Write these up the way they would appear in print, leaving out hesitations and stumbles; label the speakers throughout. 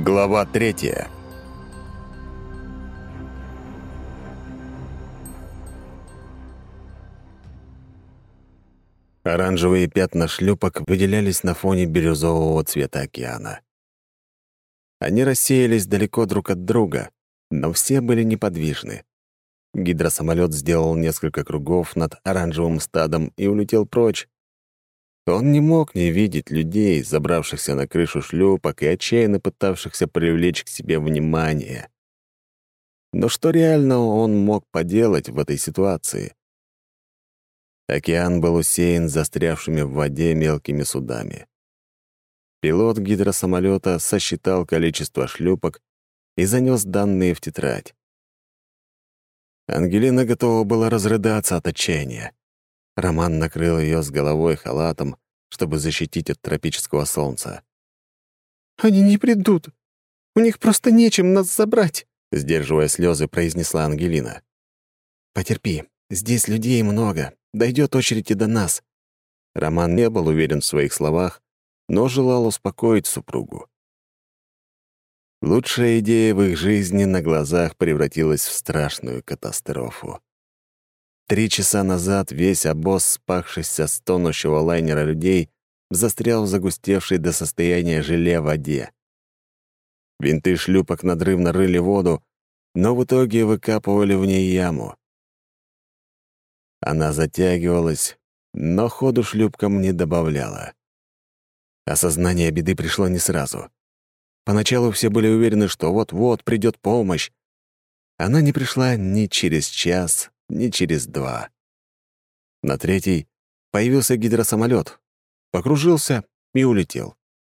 Speaker 1: Глава 3. Оранжевые пятна шлюпок выделялись на фоне бирюзового цвета океана. Они рассеялись далеко друг от друга, но все были неподвижны. Гидросамолет сделал несколько кругов над оранжевым стадом и улетел прочь. Он не мог не видеть людей, забравшихся на крышу шлюпок и отчаянно пытавшихся привлечь к себе внимание. Но что реально он мог поделать в этой ситуации? Океан был усеян застрявшими в воде мелкими судами. Пилот гидросамолета сосчитал количество шлюпок и занес данные в тетрадь. Ангелина готова была разрыдаться от отчаяния. Роман накрыл ее с головой халатом, чтобы защитить от тропического солнца.
Speaker 2: «Они не придут. У них просто нечем нас забрать»,
Speaker 1: — сдерживая слезы, произнесла Ангелина. «Потерпи. Здесь людей много. Дойдет очередь и до нас». Роман не был уверен в своих словах, но желал успокоить супругу. Лучшая идея в их жизни на глазах превратилась в страшную катастрофу. 3 часа назад весь обоз, спахшийся с тонущего лайнера людей, застрял в загустевшей до состояния желе воде. Винты шлюпок надрывно рыли воду, но в итоге выкапывали в ней яму. Она затягивалась, но ходу шлюпкам не добавляла. Осознание беды пришло не сразу. Поначалу все были уверены, что вот-вот придет помощь. Она не пришла ни через час, ни через 2. На 3-й появился гидросамолет, покружился и улетел.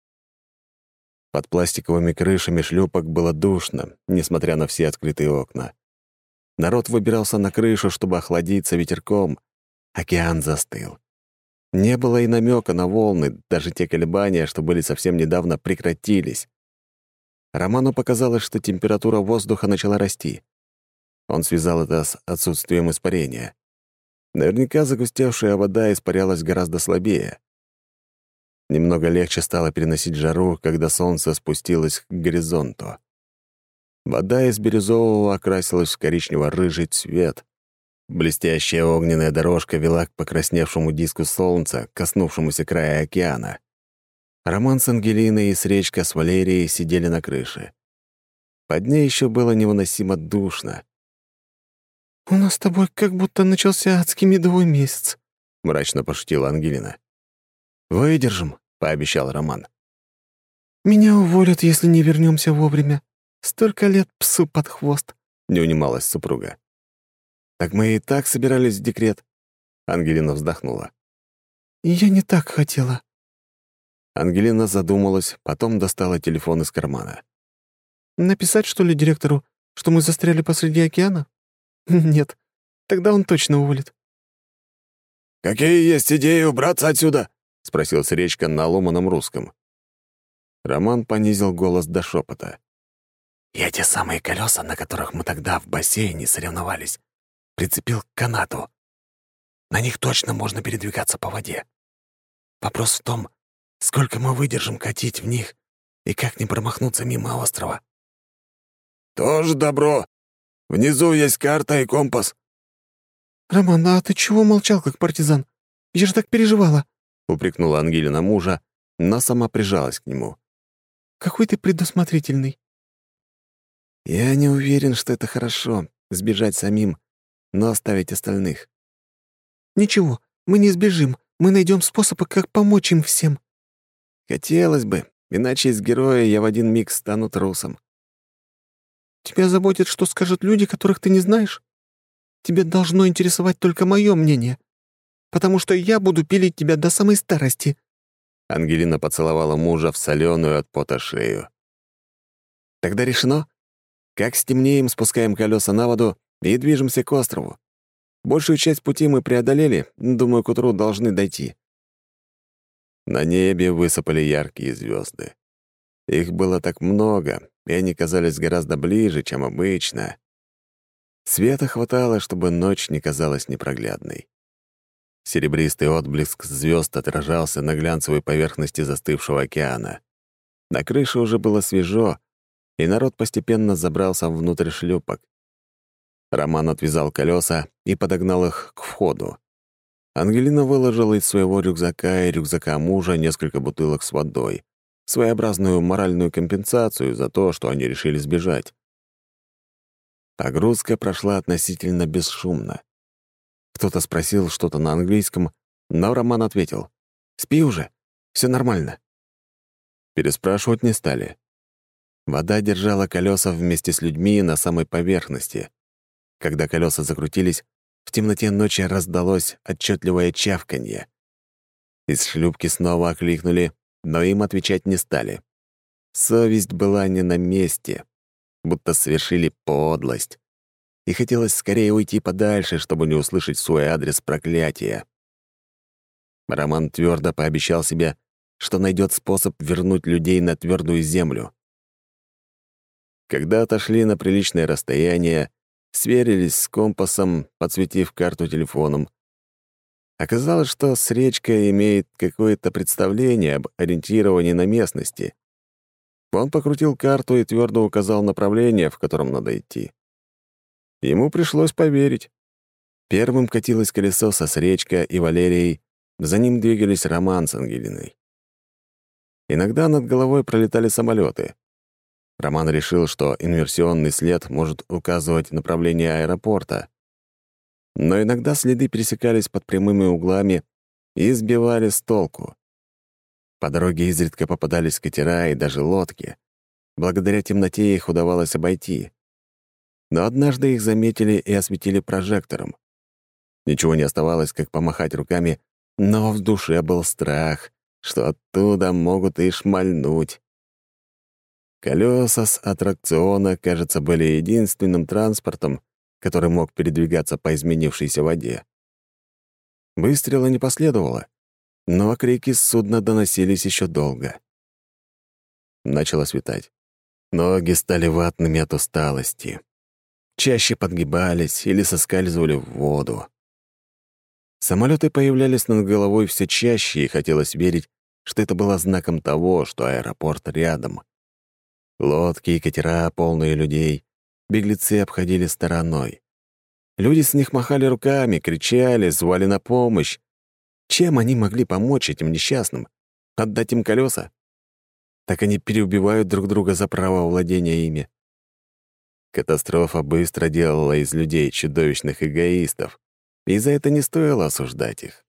Speaker 1: Под пластиковыми крышами шлюпок было душно, несмотря на все открытые окна. Народ выбирался на крышу, чтобы охладиться ветерком. Океан застыл. Не было и намека на волны, даже те колебания, что были совсем недавно, прекратились. Роману показалось, что температура воздуха начала расти. Он связал это с отсутствием испарения. Наверняка загустевшая вода испарялась гораздо слабее. Немного легче стало переносить жару, когда солнце спустилось к горизонту. Вода из бирюзового окрасилась в коричнево-рыжий цвет. Блестящая огненная дорожка вела к покрасневшему диску солнца, коснувшемуся края океана. Роман с Ангелиной и Сречка с Валерией сидели на крыше. Под ней еще было невыносимо душно.
Speaker 2: «У нас с тобой как будто начался адский медовый месяц»,
Speaker 1: — мрачно пошутила Ангелина. «Выдержим», — пообещал Роман.
Speaker 2: «Меня уволят, если не вернемся вовремя. Столько лет псу под хвост»,
Speaker 1: — не унималась супруга. «Так мы и так собирались в декрет», — Ангелина вздохнула.
Speaker 2: «Я не так хотела».
Speaker 1: Ангелина задумалась, потом достала телефон из кармана.
Speaker 2: «Написать, что ли, директору, что мы застряли посреди океана? Нет, тогда он точно уволит».
Speaker 1: «Какие есть идеи убраться отсюда?» — спросил Сречка на ломаном русском. Роман понизил голос до шепота. «Я те самые колеса, на которых мы тогда в бассейне соревновались, прицепил к канату. На них точно можно передвигаться по воде. Вопрос в том, сколько мы выдержим катить в них и как не промахнуться мимо острова». «Тоже добро. Внизу есть карта и компас».
Speaker 2: «Роман, а ты чего молчал, как партизан? Я же так переживала»,
Speaker 1: — упрекнула Ангелина мужа, но сама прижалась к нему.
Speaker 2: «Какой ты предусмотрительный».
Speaker 1: «Я не уверен, что это хорошо — сбежать самим, но оставить остальных».
Speaker 2: «Ничего, мы не сбежим. Мы найдем способы, как помочь им всем».
Speaker 1: «Хотелось бы, иначе из героя я в один миг стану трусом».
Speaker 2: «Тебя заботит, что скажут люди, которых ты не знаешь? Тебе должно интересовать только мое мнение, потому что я буду пилить тебя до самой старости».
Speaker 1: Ангелина поцеловала мужа в соленую от пота шею. «Тогда решено. Как стемнеем, спускаем колеса на воду и движемся к острову. Большую часть пути мы преодолели, думаю, к утру должны дойти». На небе высыпали яркие звезды. Их было так много, и они казались гораздо ближе, чем обычно. Света хватало, чтобы ночь не казалась непроглядной. Серебристый отблеск звезд отражался на глянцевой поверхности застывшего океана. На крыше уже было свежо, и народ постепенно забрался внутрь шлюпок. Роман отвязал колеса и подогнал их к входу. Ангелина выложила из своего рюкзака и рюкзака мужа несколько бутылок с водой, своеобразную моральную компенсацию за то, что они решили сбежать. Погрузка прошла относительно бесшумно. Кто-то спросил что-то на английском, но Роман ответил: «Спи уже, все нормально». Переспрашивать не стали. Вода держала колеса вместе с людьми на самой поверхности. Когда колеса закрутились, в темноте ночи раздалось отчетливое чавканье. Из шлюпки снова окликнули, но им отвечать не стали. Совесть была не на месте, будто совершили подлость. И хотелось скорее уйти подальше, чтобы не услышать в свой адрес проклятия. Роман твердо пообещал себе, что найдет способ вернуть людей на твердую землю. Когда отошли на приличное расстояние, сверились с компасом, подсветив карту телефоном. Оказалось, что Сречка имеет какое-то представление об ориентировании на местности. Он покрутил карту и твердо указал направление, в котором надо идти. Ему пришлось поверить. Первым катилось колесо со Сречка и Валерией, за ним двигались Роман с Ангелиной. Иногда над головой пролетали самолеты. Роман решил, что инверсионный след может указывать направление аэропорта. Но иногда следы пересекались под прямыми углами и сбивали с толку. По дороге изредка попадались катера и даже лодки. Благодаря темноте их удавалось обойти. Но однажды их заметили и осветили прожектором. Ничего не оставалось, как помахать руками, но в душе был страх, что оттуда могут и шмальнуть. Колеса с аттракциона, кажется, были единственным транспортом, который мог передвигаться по изменившейся воде. Выстрела не последовало, но крики с судна доносились еще долго. Начало светать. Ноги стали ватными от усталости. Чаще подгибались или соскальзывали в воду. Самолеты появлялись над головой все чаще, и хотелось верить, что это было знаком того, что аэропорт рядом. Лодки и катера, полные людей, беглецы обходили стороной. Люди с них махали руками, кричали, звали на помощь. Чем они могли помочь этим несчастным? Отдать им колеса? Так они переубивают друг друга за право владения ими. Катастрофа быстро делала из людей чудовищных эгоистов, и за это не стоило осуждать их.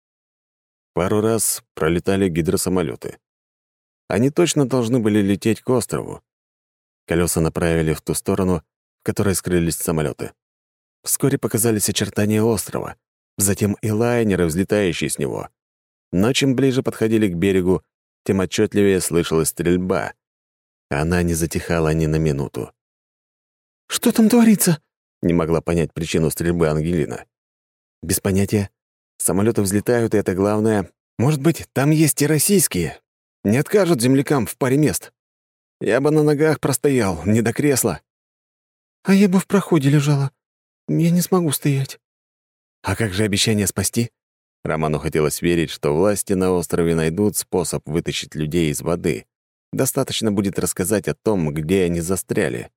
Speaker 1: Пару раз пролетали гидросамолеты. Они точно должны были лететь к острову. Колеса направили в ту сторону, в которой скрылись самолеты. Вскоре показались очертания острова, затем и лайнеры, взлетающие с него. Но чем ближе подходили к берегу, тем отчетливее слышалась стрельба. Она не затихала ни на минуту.
Speaker 2: «Что там творится?»
Speaker 1: — не могла понять причину стрельбы Ангелина. «Без понятия. Самолеты взлетают, и это главное. Может быть, там есть и российские. Не откажут землякам в паре мест. Я бы на ногах простоял, не до кресла».
Speaker 2: «А я бы в проходе лежала. Я не смогу стоять».
Speaker 1: «А как же обещание спасти?» Роману хотелось верить, что власти на острове найдут способ вытащить людей из воды. Достаточно будет рассказать о том, где они застряли.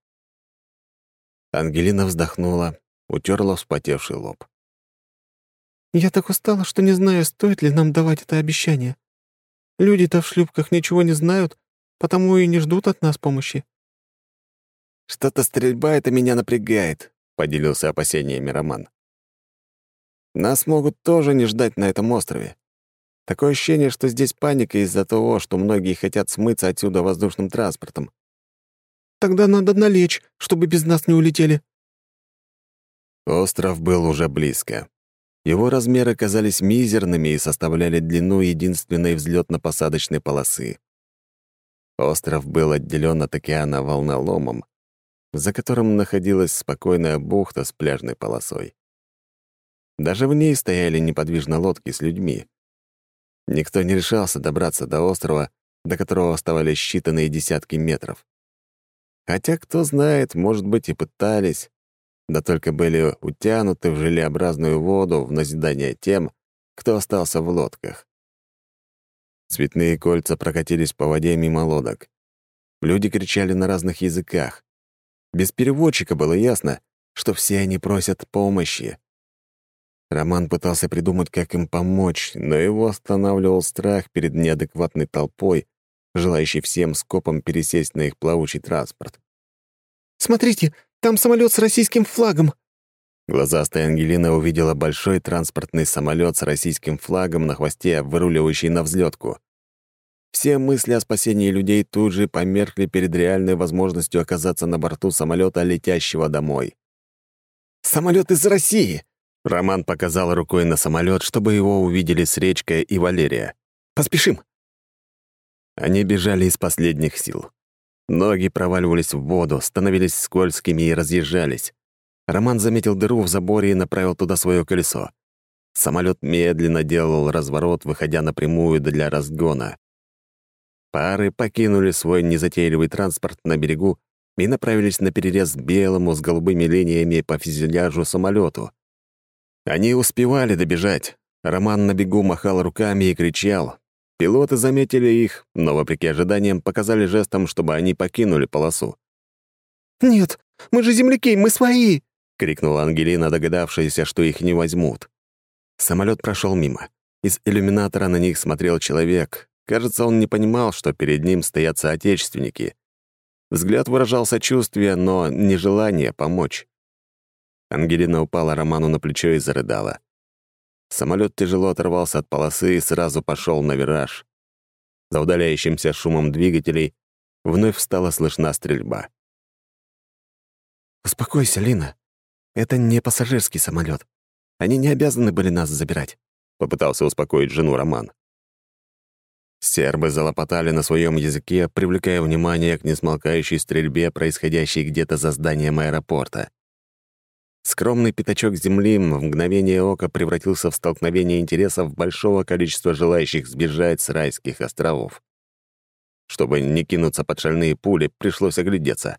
Speaker 1: Ангелина вздохнула, утерла вспотевший лоб.
Speaker 2: «Я так устала, что не знаю, стоит ли нам давать это обещание. Люди-то в шлюпках ничего не знают, потому и не ждут от нас помощи».
Speaker 1: «Что-то стрельба это меня напрягает», — поделился опасениями Роман. «Нас могут тоже не ждать на этом острове. Такое ощущение, что здесь паника из-за того, что многие хотят смыться отсюда воздушным транспортом».
Speaker 2: «Тогда надо налечь, чтобы без нас не улетели».
Speaker 1: Остров был уже близко. Его размеры казались мизерными и составляли длину единственной взлетно-посадочной полосы. Остров был отделен от океана волноломом, за которым находилась спокойная бухта с пляжной полосой. Даже в ней стояли неподвижно лодки с людьми. Никто не решался добраться до острова, до которого оставались считанные десятки метров. Хотя, кто знает, может быть, и пытались, да только были утянуты в желеобразную воду в назидание тем, кто остался в лодках. Цветные кольца прокатились по воде мимо лодок. Люди кричали на разных языках. Без переводчика было ясно, что все они просят помощи. Роман пытался придумать, как им помочь, но его останавливал страх перед неадекватной толпой, желающей всем скопом пересесть на их плавучий транспорт.
Speaker 2: «Смотрите, там самолет с российским флагом!»
Speaker 1: Глазастая Ангелина увидела большой транспортный самолет с российским флагом на хвосте, выруливающий на взлетку. Все мысли о спасении людей тут же померкли перед реальной возможностью оказаться на борту самолета, летящего домой. «Самолет из России!» Роман показал рукой на самолет, чтобы его увидели Сречка и Валерия. «Поспешим!» Они бежали из последних сил. Ноги проваливались в воду, становились скользкими и разъезжались. Роман заметил дыру в заборе и направил туда свое колесо. Самолет медленно делал разворот, выходя напрямую для разгона. Пары покинули свой незатейливый транспорт на берегу и направились на перерез белому с голубыми линиями по фюзеляжу самолету. Они успевали добежать. Роман на бегу махал руками и кричал. Пилоты заметили их, но, вопреки ожиданиям, показали жестом, чтобы они покинули полосу.
Speaker 2: «Нет, мы же земляки, мы свои!»
Speaker 1: — крикнула Ангелина, догадавшаяся, что их не возьмут. Самолет прошел мимо. Из иллюминатора на них смотрел человек. Кажется, он не понимал, что перед ним стоят соотечественники. Взгляд выражал сочувствие, но не желание помочь. Ангелина упала Роману на плечо и зарыдала. Самолет тяжело оторвался от полосы и сразу пошел на вираж. За удаляющимся шумом двигателей вновь стала слышна стрельба.
Speaker 2: «Успокойся, Лина. Это не пассажирский самолет. Они не обязаны были нас забирать»,
Speaker 1: — попытался успокоить жену Роман. Сербы залопотали на своем языке, привлекая внимание к несмолкающей стрельбе, происходящей где-то за зданием аэропорта. Скромный пятачок земли в мгновение ока превратился в столкновение интересов большого количества желающих сбежать с райских островов. Чтобы не кинуться под шальные пули, пришлось оглядеться.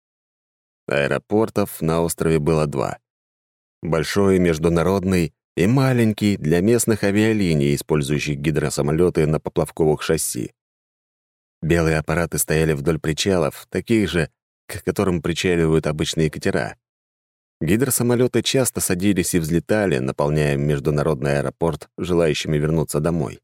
Speaker 1: Аэропортов на острове было два. Большой международный и маленький для местных авиалиний, использующих гидросамолеты на поплавковых шасси. Белые аппараты стояли вдоль причалов, таких же, к которым причаливают обычные катера. Гидросамолеты часто садились и взлетали, наполняя международный аэропорт желающими вернуться домой.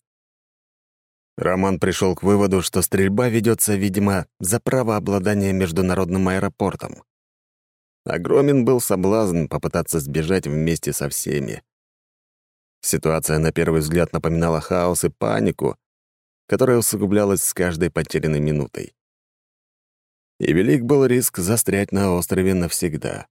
Speaker 1: Роман пришел к выводу, что стрельба ведется, видимо, за право обладания международным аэропортом. Огромен был соблазн попытаться сбежать вместе со всеми. Ситуация на первый взгляд напоминала хаос и панику, которая усугублялась с каждой потерянной минутой. И велик был риск застрять на острове навсегда.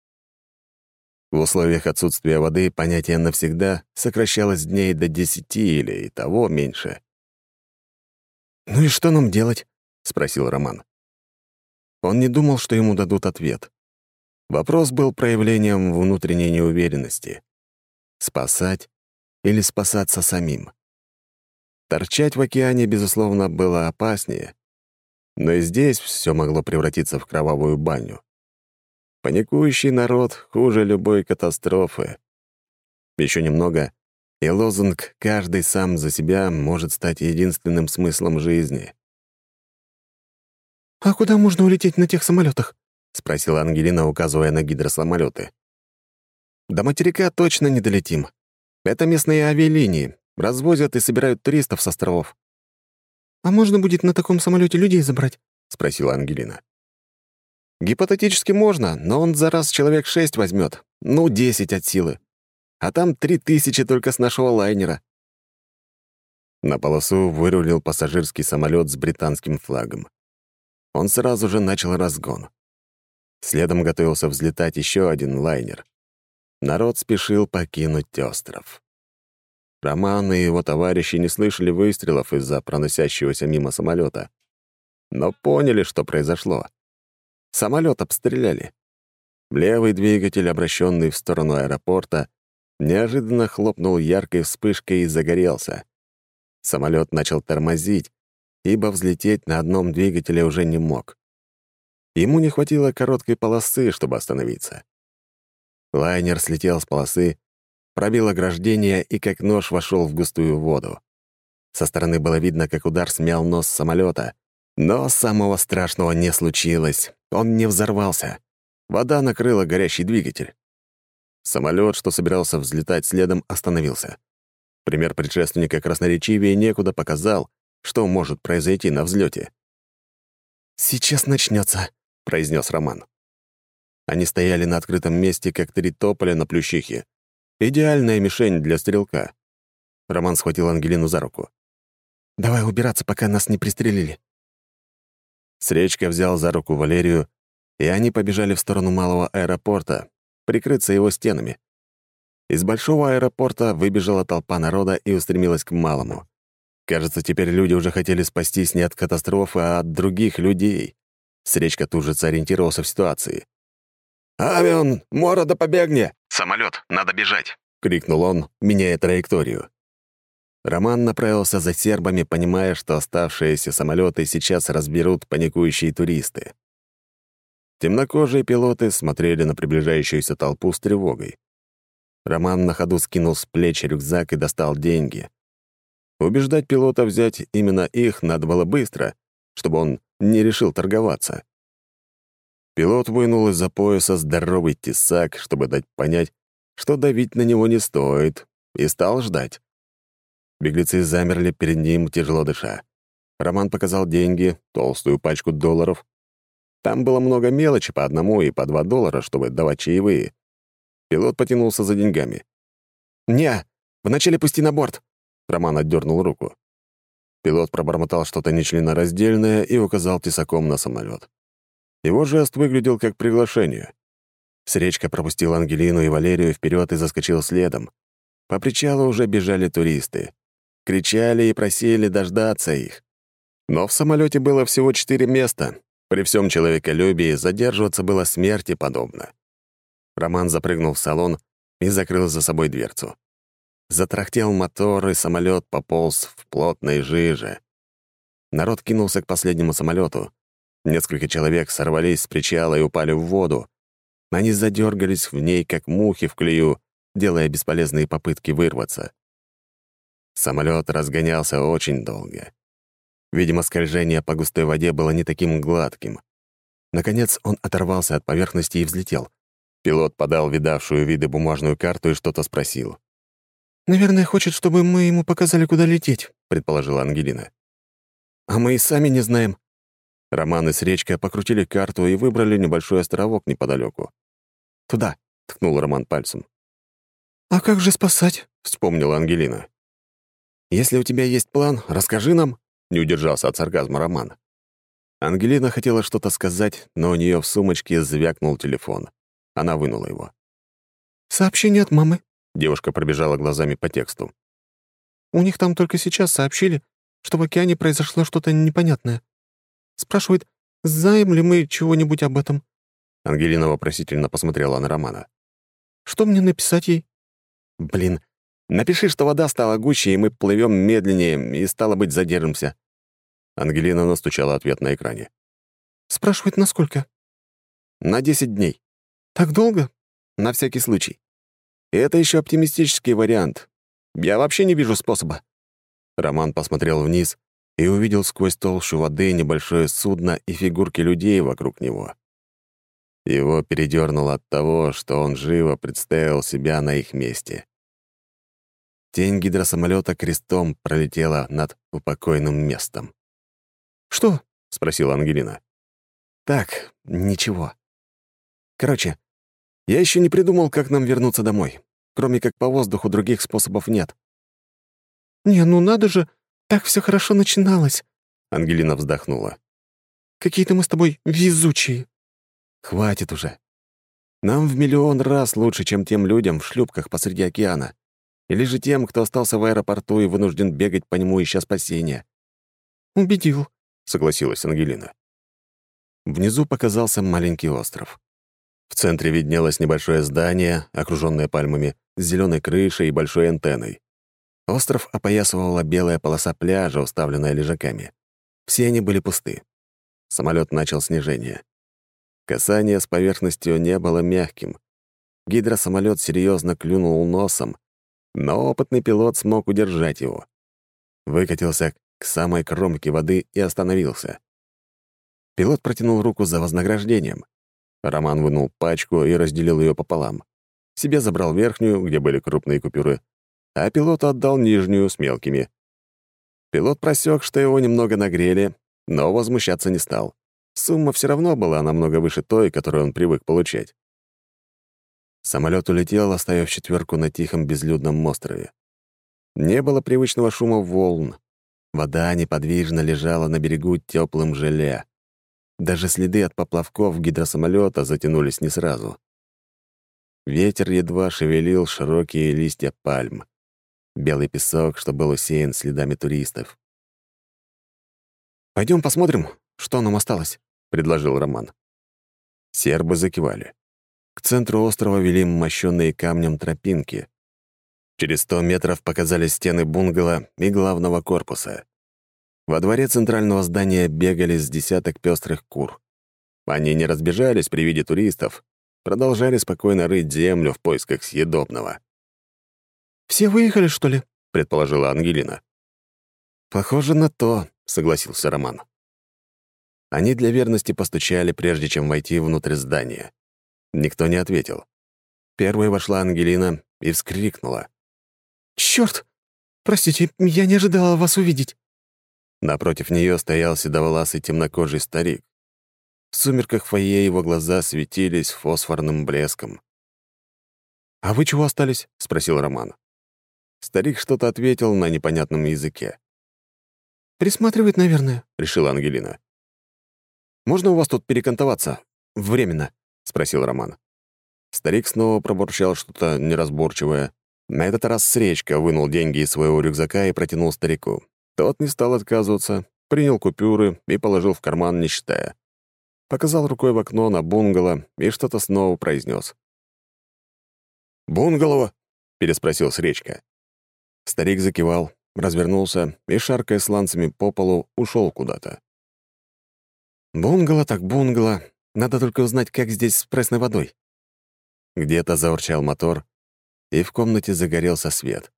Speaker 1: В условиях отсутствия воды понятие «навсегда» сокращалось дней до 10 или и того меньше.
Speaker 2: «Ну и что нам делать?»
Speaker 1: — спросил Роман. Он не думал, что ему дадут ответ. Вопрос был проявлением внутренней неуверенности. Спасать или спасаться самим? Торчать в океане, безусловно, было опаснее, но и здесь все могло превратиться в кровавую баню. Паникующий народ хуже любой катастрофы. Еще немного, и лозунг «каждый сам за себя» может стать единственным смыслом жизни.
Speaker 2: «А куда можно улететь на тех самолетах?
Speaker 1: — спросила Ангелина, указывая на гидросамолеты. «До материка точно не долетим. Это местные авиалинии. Развозят и собирают туристов с островов».
Speaker 2: «А можно будет на таком самолете людей забрать?»
Speaker 1: — спросила Ангелина. «Гипотетически можно, но он за раз человек 6 возьмет, 10 от силы. А там 3000 только с нашего лайнера». На полосу вырулил пассажирский самолет с британским флагом. Он сразу же начал разгон. Следом готовился взлетать еще один лайнер. Народ спешил покинуть остров. Роман и его товарищи не слышали выстрелов из-за проносящегося мимо самолета, но поняли, что произошло. Самолет обстреляли. Левый двигатель, обращенный в сторону аэропорта, неожиданно хлопнул яркой вспышкой и загорелся. Самолет начал тормозить, ибо взлететь на одном двигателе уже не мог. Ему не хватило короткой полосы, чтобы остановиться. Лайнер слетел с полосы, пробил ограждение и как нож вошел в густую воду. Со стороны было видно, как удар смял нос самолета, Но самого страшного не случилось. Он не взорвался. Вода накрыла горящий двигатель. Самолет, что собирался взлетать следом, остановился. Пример предшественника красноречивее некуда показал, что может произойти на взлете. «Сейчас начнется», — произнес Роман. Они стояли на открытом месте, как три тополя на плющихе. Идеальная мишень для стрелка. Роман схватил Ангелину за руку. «Давай убираться, пока нас не пристрелили». Сречка взял за руку Валерию, и они побежали в сторону малого аэропорта, прикрыться его стенами. Из большого аэропорта выбежала толпа народа и устремилась к малому. Кажется, теперь люди уже хотели спастись не от катастрофы, а от других людей. Сречка тут же сориентировался в ситуации. «Авион, мора да побегне!» «Самолет, надо бежать!» — крикнул он, меняя траекторию. Роман направился за сербами, понимая, что оставшиеся самолеты сейчас разберут паникующие туристы. Темнокожие пилоты смотрели на приближающуюся толпу с тревогой. Роман на ходу скинул с плеч рюкзак и достал деньги. Убеждать пилота взять именно их надо было быстро, чтобы он не решил торговаться. Пилот вынул из-за пояса здоровый тесак, чтобы дать понять, что давить на него не стоит, и стал ждать. Беглецы замерли перед ним, тяжело дыша. Роман показал деньги, толстую пачку долларов. Там было много мелочи по $1 и по $2, чтобы давать чаевые. Пилот потянулся за деньгами. «Не, вначале пусти на борт!» Роман отдернул руку. Пилот пробормотал что-то нечленораздельное и указал тесаком на самолет. Его жест выглядел как приглашение. Сречка пропустил Ангелину и Валерию вперед и заскочил следом. По причалу уже бежали туристы. Кричали и просили дождаться их. Но в самолете было всего 4 места. При всем человеколюбии задерживаться было смерти подобно. Роман запрыгнул в салон и закрыл за собой дверцу. Затрахтел мотор, и самолет пополз в плотной жиже. Народ кинулся к последнему самолету. Несколько человек сорвались с причала и упали в воду. Они задергались в ней, как мухи в клею, делая бесполезные попытки вырваться. Самолет разгонялся очень долго. Видимо, скольжение по густой воде было не таким гладким. Наконец он оторвался от поверхности и взлетел. Пилот подал видавшую виды бумажную карту и что-то спросил.
Speaker 2: «Наверное, хочет, чтобы мы ему показали, куда лететь», —
Speaker 1: предположила Ангелина. «А мы и сами не знаем». Роман и Сречка покрутили карту и выбрали небольшой островок неподалеку. «Туда», — ткнул Роман пальцем.
Speaker 2: «А как же спасать?»
Speaker 1: — вспомнила Ангелина. «Если у тебя есть план, расскажи нам», — не удержался от сарказма Роман. Ангелина хотела что-то сказать, но у нее в сумочке звякнул телефон. Она вынула его.
Speaker 2: «Сообщение от мамы».
Speaker 1: Девушка пробежала глазами по тексту.
Speaker 2: «У них там только сейчас сообщили, что в океане произошло что-то непонятное. Спрашивает, знаем ли мы чего-нибудь об этом».
Speaker 1: Ангелина вопросительно посмотрела на Романа.
Speaker 2: «Что мне написать ей?»
Speaker 1: «Блин, напиши, что вода стала гуще, и мы плывем медленнее, и, стало быть, задержимся». Ангелина настучала ответ на экране.
Speaker 2: «Спрашивает, насколько?»
Speaker 1: «На 10 дней».
Speaker 2: «Так долго?»
Speaker 1: «На всякий случай. И это еще оптимистический вариант. Я вообще не вижу способа». Роман посмотрел вниз и увидел сквозь толщу воды небольшое судно и фигурки людей вокруг него. Его передернуло от того, что он живо представил себя на их месте. Тень гидросамолета крестом пролетела над упокойным местом.
Speaker 2: «Что?»
Speaker 1: — спросила Ангелина. «Так, ничего. Короче, я еще не придумал, как нам вернуться домой. Кроме как по воздуху других способов нет».
Speaker 2: «Не, ну надо же, так все хорошо начиналось»,
Speaker 1: — Ангелина вздохнула.
Speaker 2: «Какие-то мы с тобой везучие».
Speaker 1: «Хватит уже. Нам в миллион раз лучше, чем тем людям в шлюпках посреди океана. Или же тем, кто остался в аэропорту и вынужден бегать по нему, ища спасения».
Speaker 2: «Убедил»,
Speaker 1: — согласилась Ангелина. Внизу показался маленький остров. В центре виднелось небольшое здание, окружённое пальмами, с зелёной крышей и большой антенной. Остров опоясывала белая полоса пляжа, уставленная лежаками. Все они были пусты. Самолёт начал снижение. Касание с поверхностью не было мягким. Гидросамолёт серьёзно клюнул носом, но опытный пилот смог удержать его. Выкатился к самой кромке воды и остановился. Пилот протянул руку за вознаграждением. Роман вынул пачку и разделил ее пополам. Себе забрал верхнюю, где были крупные купюры, а пилоту отдал нижнюю с мелкими. Пилот просек, что его немного нагрели, но возмущаться не стал. Сумма все равно была намного выше той, которую он привык получать. Самолет улетел, оставив четверку на тихом безлюдном острове. Не было привычного шума волн. Вода неподвижно лежала на берегу теплым желе. Даже следы от поплавков гидросамолета затянулись не сразу. Ветер едва шевелил широкие листья пальм. Белый песок, что был усеян следами туристов. «Пойдем посмотрим, что нам осталось», — предложил Роман. Сербы закивали. К центру острова вели мощенные камнем тропинки. Через 100 метров показались стены бунгало и главного корпуса. Во дворе центрального здания бегали с десяток пестрых кур. Они не разбежались при виде туристов, продолжали спокойно рыть землю в поисках съедобного.
Speaker 2: «Все выехали, что ли?»
Speaker 1: — предположила Ангелина. «Похоже на то», — согласился Роман. Они для верности постучали, прежде чем войти внутрь здания. Никто не ответил. Первой вошла Ангелина и вскрикнула.
Speaker 2: «Чёрт! Простите, я не ожидала вас увидеть».
Speaker 1: Напротив нее стоял седовласый темнокожий старик. В сумерках фойе его глаза светились фосфорным блеском. «А вы чего остались?» — спросил Роман. Старик что-то ответил на непонятном языке.
Speaker 2: «Присматривает, наверное», —
Speaker 1: решила Ангелина. «Можно у вас тут перекантоваться? Временно?» — спросил Роман. Старик снова пробурчал что-то неразборчивое. На этот раз Сречка вынул деньги из своего рюкзака и протянул старику. Тот не стал отказываться, принял купюры и положил в карман, не считая. Показал рукой в окно на бунгало и что-то снова произнес. «Бунгало?» — переспросил Сречка. Старик закивал, развернулся и, шаркая сланцами по полу, ушел куда-то. «Бунгало так бунгало. Надо только узнать, как здесь с пресной водой». Где-то заурчал мотор, и в комнате загорелся свет.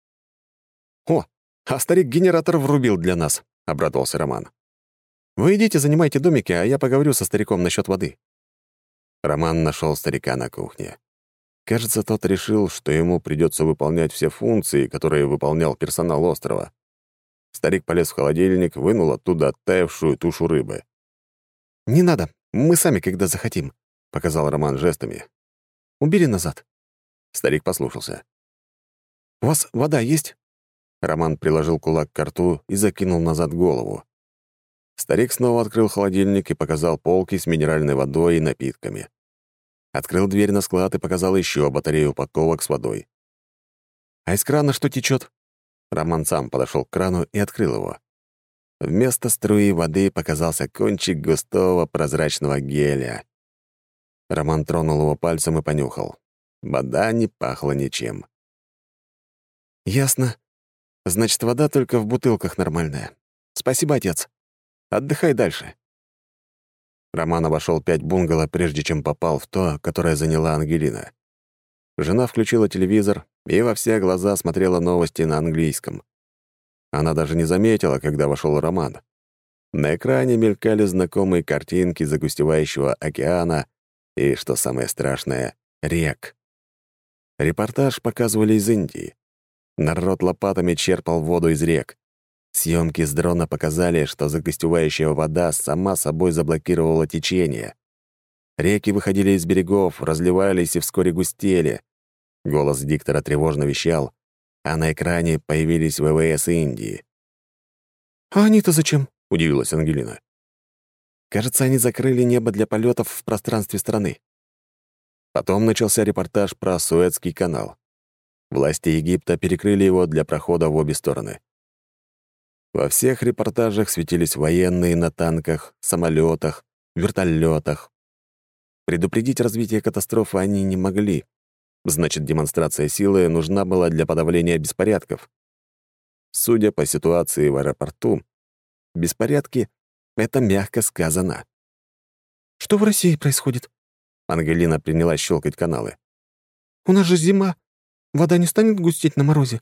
Speaker 1: «О, а старик генератор врубил для нас», — обрадовался Роман. «Вы идите, занимайте домики, а я поговорю со стариком насчет воды». Роман нашел старика на кухне. Кажется, тот решил, что ему придется выполнять все функции, которые выполнял персонал острова. Старик полез в холодильник, вынул оттуда оттаившую тушу рыбы. «Не надо, мы сами, когда захотим», — показал Роман жестами. «Убери назад». Старик послушался. «У вас вода есть?» Роман приложил кулак к рту и закинул назад голову. Старик снова открыл холодильник и показал полки с минеральной водой и напитками. Открыл дверь на склад и показал еще батарею упаковок с водой. «А из крана что течет?» Роман сам подошел к крану и открыл его. Вместо струи воды показался кончик густого прозрачного геля. Роман тронул его пальцем и понюхал. Вода не пахла ничем. «Ясно. Значит, вода только в бутылках нормальная. Спасибо, отец. Отдыхай дальше». Роман обошел 5 бунгало, прежде чем попал в то, которое заняла Ангелина. Жена включила телевизор и во все глаза смотрела новости на английском. Она даже не заметила, когда вошел Роман. На экране мелькали знакомые картинки загустевающего океана и, что самое страшное, рек. Репортаж показывали из Индии. Народ лопатами черпал воду из рек. Съемки с дрона показали, что загустевающая вода сама собой заблокировала течение. Реки выходили из берегов, разливались и вскоре густели. Голос диктора тревожно вещал, а на экране появились ВВС Индии.
Speaker 2: «А они-то зачем?»
Speaker 1: — удивилась Ангелина. «Кажется, они закрыли небо для полетов в пространстве страны». Потом начался репортаж про Суэцкий канал. Власти Египта перекрыли его для прохода в обе стороны. Во всех репортажах светились военные на танках, самолетах, вертолетах. Предупредить развитие катастрофы они не могли. Значит, демонстрация силы нужна была для подавления беспорядков. Судя по ситуации в аэропорту, беспорядки — это мягко сказано.
Speaker 2: «Что в России происходит?»
Speaker 1: Ангелина принялась щелкать каналы.
Speaker 2: «У нас же зима. Вода не станет густеть на морозе?»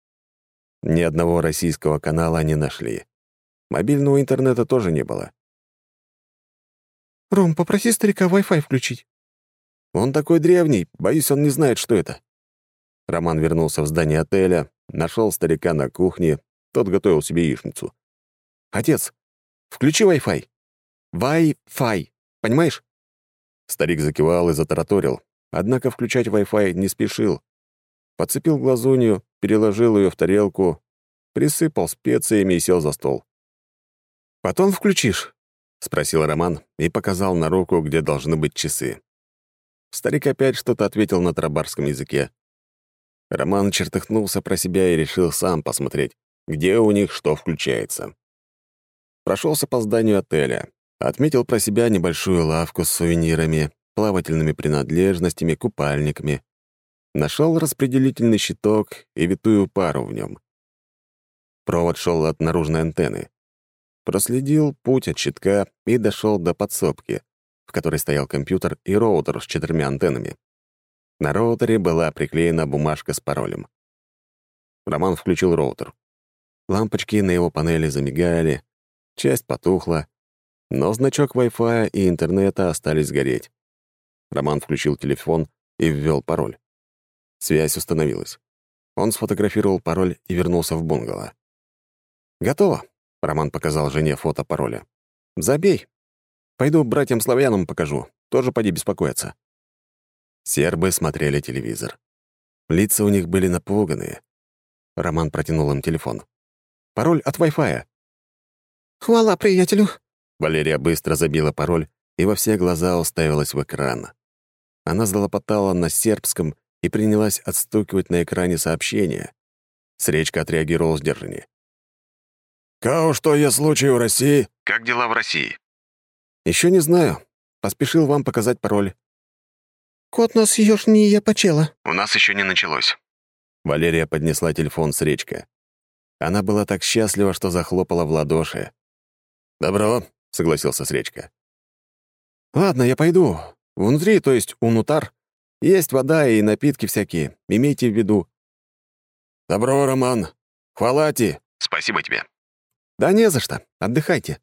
Speaker 1: Ни одного российского канала не нашли. Мобильного интернета тоже не было.
Speaker 2: «Ром, попроси старика Wi-Fi включить».
Speaker 1: «Он такой древний, боюсь, он не знает, что это». Роман вернулся в здание отеля, нашел старика на кухне, тот готовил себе яичницу. «Отец, включи Wi-Fi». «Wi-Fi, понимаешь?» Старик закивал и затараторил, однако включать Wi-Fi не спешил. Подцепил глазунью, переложил ее в тарелку, присыпал специями и сел за стол. «Потом включишь?» — спросил Роман и показал на руку, где должны быть часы. Старик опять что-то ответил на тарабарском языке. Роман чертыхнулся про себя и решил сам посмотреть, где у них что включается. Прошелся по зданию отеля, отметил про себя небольшую лавку с сувенирами, плавательными принадлежностями, купальниками. Нашел распределительный щиток и витую пару в нем. Провод шел от наружной антенны. Проследил путь от щитка и дошел до подсобки, в которой стоял компьютер и роутер с 4 антеннами. На роутере была приклеена бумажка с паролем. Роман включил роутер. Лампочки на его панели замигали, часть потухла, но значок Wi-Fi и интернета остались гореть. Роман включил телефон и ввел пароль. Связь установилась. Он сфотографировал пароль и вернулся в бунгало. «Готово», — Роман показал жене фото пароля. «Забей. Пойду братьям-славянам покажу. Тоже поди беспокоиться». Сербы смотрели телевизор. Лица у них были напуганные. Роман протянул им телефон. «Пароль от Wi-Fi».
Speaker 2: «Хвала приятелю».
Speaker 1: Валерия быстро забила пароль и во все глаза уставилась в экран. Она залопотала на сербском и принялась отстукивать на экране сообщения. Сречка отреагировал сдержаннее. «Кау, что есть случай в России?» «Как дела в России?» «Еще не знаю. Поспешил вам показать пароль».
Speaker 2: «Кот нас ешь не я почела».
Speaker 1: «У нас еще не началось». Валерия поднесла телефон Сречка. Она была так счастлива, что захлопала в ладоши. «Добро», — согласился Сречка. «Ладно, я пойду. Внутри, то есть унутар, есть вода и напитки всякие. Имейте в виду». «Добро, Роман. Хвалати». «Спасибо тебе». «Да не за что. Отдыхайте».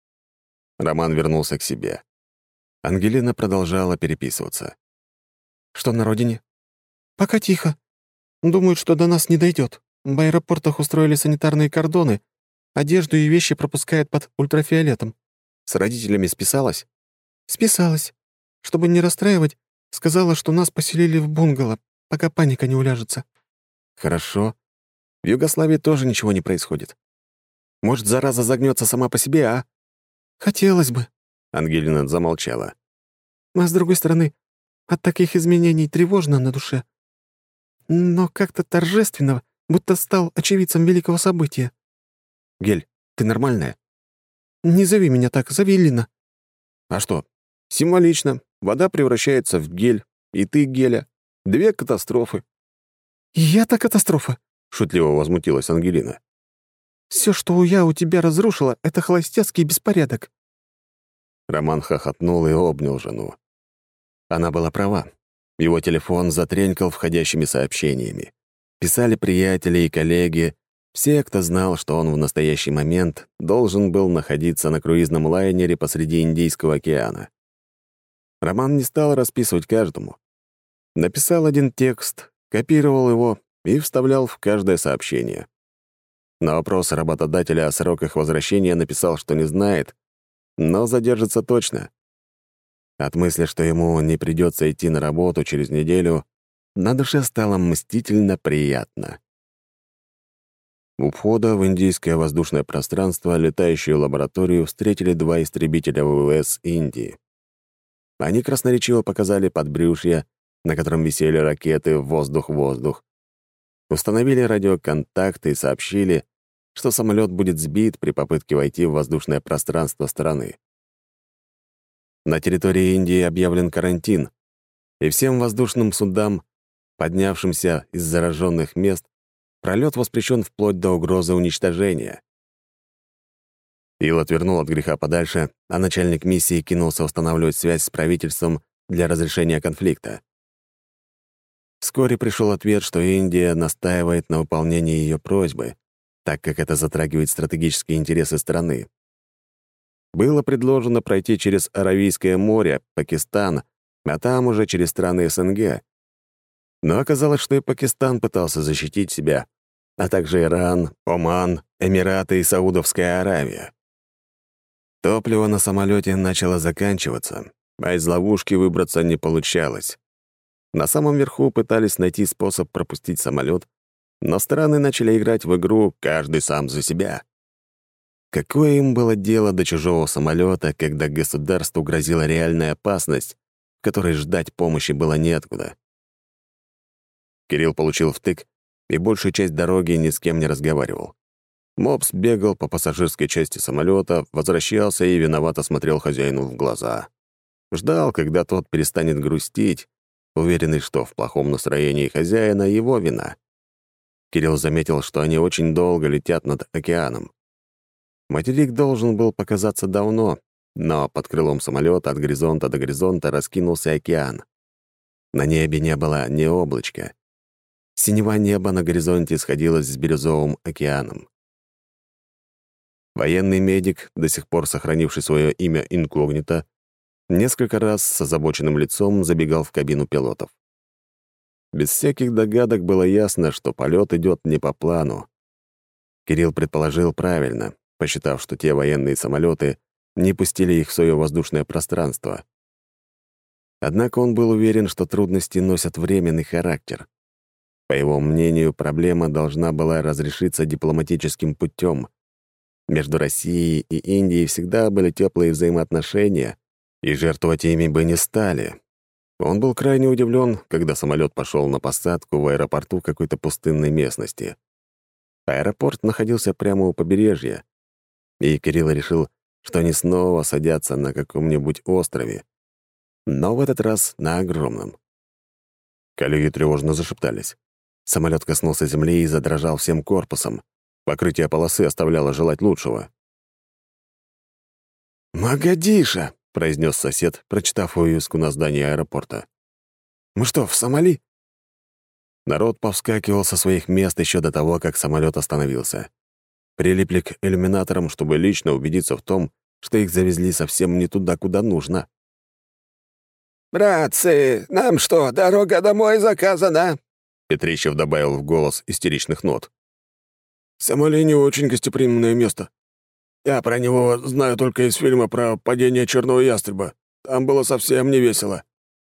Speaker 1: Роман вернулся к себе. Ангелина продолжала переписываться. «Что на родине?»
Speaker 2: «Пока тихо. Думают, что до нас не дойдет. В аэропортах устроили санитарные кордоны. Одежду и вещи пропускают под ультрафиолетом».
Speaker 1: «С родителями списалась?»
Speaker 2: «Списалась. Чтобы не расстраивать, сказала, что нас поселили в бунгало, пока паника не уляжется».
Speaker 1: «Хорошо. В Югославии тоже ничего не происходит. Может, зараза загнется сама по себе, а?»
Speaker 2: «Хотелось бы».
Speaker 1: Ангелина замолчала.
Speaker 2: «А с другой стороны, от таких изменений тревожно на душе. Но как-то торжественно, будто стал очевидцем великого события».
Speaker 1: «Гель, ты нормальная?»
Speaker 2: «Не зови меня так, зови Лина».
Speaker 1: «А что? Символично. Вода превращается в гель, и ты геля. 2 катастрофы».
Speaker 2: «Я-то катастрофа»,
Speaker 1: — шутливо возмутилась Ангелина.
Speaker 2: «Все, что я у тебя разрушила, это холостяцкий беспорядок».
Speaker 1: Роман хохотнул и обнял жену. Она была права. Его телефон затренькал входящими сообщениями. Писали приятели и коллеги, все, кто знал, что он в настоящий момент должен был находиться на круизном лайнере посреди Индийского океана. Роман не стал расписывать каждому. Написал один текст, копировал его и вставлял в каждое сообщение. На вопрос работодателя о сроках возвращения написал, что не знает, но задержится точно. От мысли, что ему не придется идти на работу через неделю, на душе стало мстительно приятно. У входа в индийское воздушное пространство летающую лабораторию встретили 2 истребителя ВВС Индии. Они красноречиво показали подбрюшье, на котором висели ракеты «Воздух-воздух». Установили радиоконтакты и сообщили, что самолет будет сбит при попытке войти в воздушное пространство страны. На территории Индии объявлен карантин, и всем воздушным судам, поднявшимся из зараженных мест, пролет воспрещен вплоть до угрозы уничтожения. Ил отвернул от греха подальше, а начальник миссии кинулся устанавливать связь с правительством для разрешения конфликта. Вскоре пришел ответ, что Индия настаивает на выполнении ее просьбы, так как это затрагивает стратегические интересы страны. Было предложено пройти через Аравийское море, Пакистан, а там уже через страны СНГ. Но оказалось, что и Пакистан пытался защитить себя, а также Иран, Оман, Эмираты и Саудовская Аравия. Топливо на самолете начало заканчиваться, а из ловушки выбраться не получалось. На самом верху пытались найти способ пропустить самолет, но страны начали играть в игру «каждый сам за себя». Какое им было дело до чужого самолета, когда государству грозила реальная опасность, в которой ждать помощи было неоткуда? Кирилл получил втык и большую часть дороги ни с кем не разговаривал. Мопс бегал по пассажирской части самолета, возвращался и виновато смотрел хозяину в глаза. Ждал, когда тот перестанет грустить, уверенный, что в плохом настроении хозяина его вина. Кирилл заметил, что они очень долго летят над океаном. Материк должен был показаться давно, но под крылом самолета от горизонта до горизонта раскинулся океан. На небе не было ни облачка. Синева неба на горизонте сходилась с бирюзовым океаном. Военный медик, до сих пор сохранивший свое имя инкогнито, несколько раз с озабоченным лицом забегал в кабину пилотов. Без всяких догадок было ясно, что полет идет не по плану. Кирилл предположил правильно, посчитав, что те военные самолеты не пустили их в свое воздушное пространство. Однако он был уверен, что трудности носят временный характер. По его мнению, проблема должна была разрешиться дипломатическим путем. Между Россией и Индией всегда были теплые взаимоотношения, и жертвовать ими бы не стали. Он был крайне удивлен, когда самолет пошел на посадку в аэропорту какой-то пустынной местности. Аэропорт находился прямо у побережья, и Кирилл решил, что они снова садятся на каком-нибудь острове, но в этот раз на огромном. Коллеги тревожно зашептались. Самолет коснулся земли и задрожал всем корпусом. Покрытие полосы оставляло желать лучшего. «Магадиша!» — произнес сосед, прочитав вывеску на здании аэропорта. «Мы что, в Сомали?» Народ повскакивал со своих мест еще до того, как самолет остановился. Прилипли к иллюминаторам, чтобы лично убедиться в том, что их завезли совсем не туда, куда нужно.
Speaker 3: «Братцы, нам что, дорога домой заказана?»
Speaker 1: Петрищев добавил в голос истеричных нот.
Speaker 2: Сомали не очень гостеприимное место. Я про него знаю только из фильма про падение черного ястреба. Там было совсем не весело».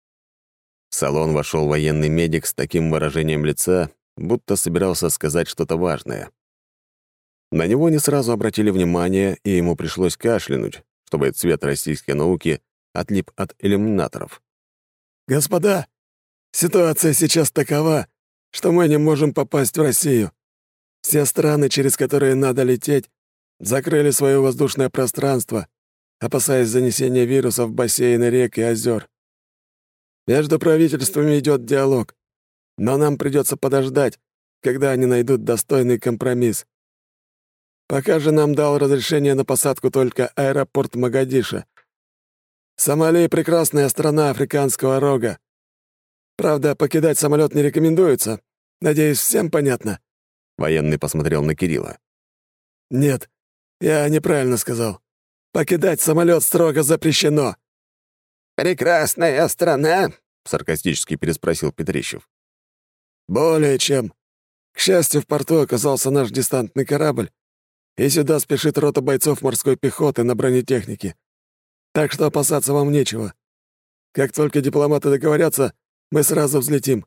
Speaker 1: В салон вошел военный медик с таким выражением лица, будто собирался сказать что-то важное. На него не сразу обратили внимание, и ему пришлось кашлянуть, чтобы цвет российской науки отлип от иллюминаторов.
Speaker 2: «Господа, ситуация сейчас такова, что мы не можем попасть в Россию. Все страны, через которые надо лететь, закрыли свое воздушное пространство, опасаясь занесения вирусов в бассейны рек и озер. Между правительствами идет диалог, но нам придется подождать, когда они найдут достойный компромисс. Пока же нам дал разрешение на посадку только аэропорт Магадиша. Сомали — прекрасная страна Африканского рога. Правда, покидать самолет не рекомендуется. Надеюсь, всем понятно?»
Speaker 1: Военный посмотрел на Кирилла.
Speaker 2: «Нет, я неправильно сказал. Покидать самолет строго запрещено».
Speaker 3: «Прекрасная страна?»
Speaker 1: — саркастически переспросил Петрищев.
Speaker 2: «Более чем. К счастью, в порту оказался наш десантный корабль, и сюда спешит рота бойцов морской пехоты на бронетехнике. Так что опасаться вам нечего. Как только дипломаты договорятся, мы сразу взлетим».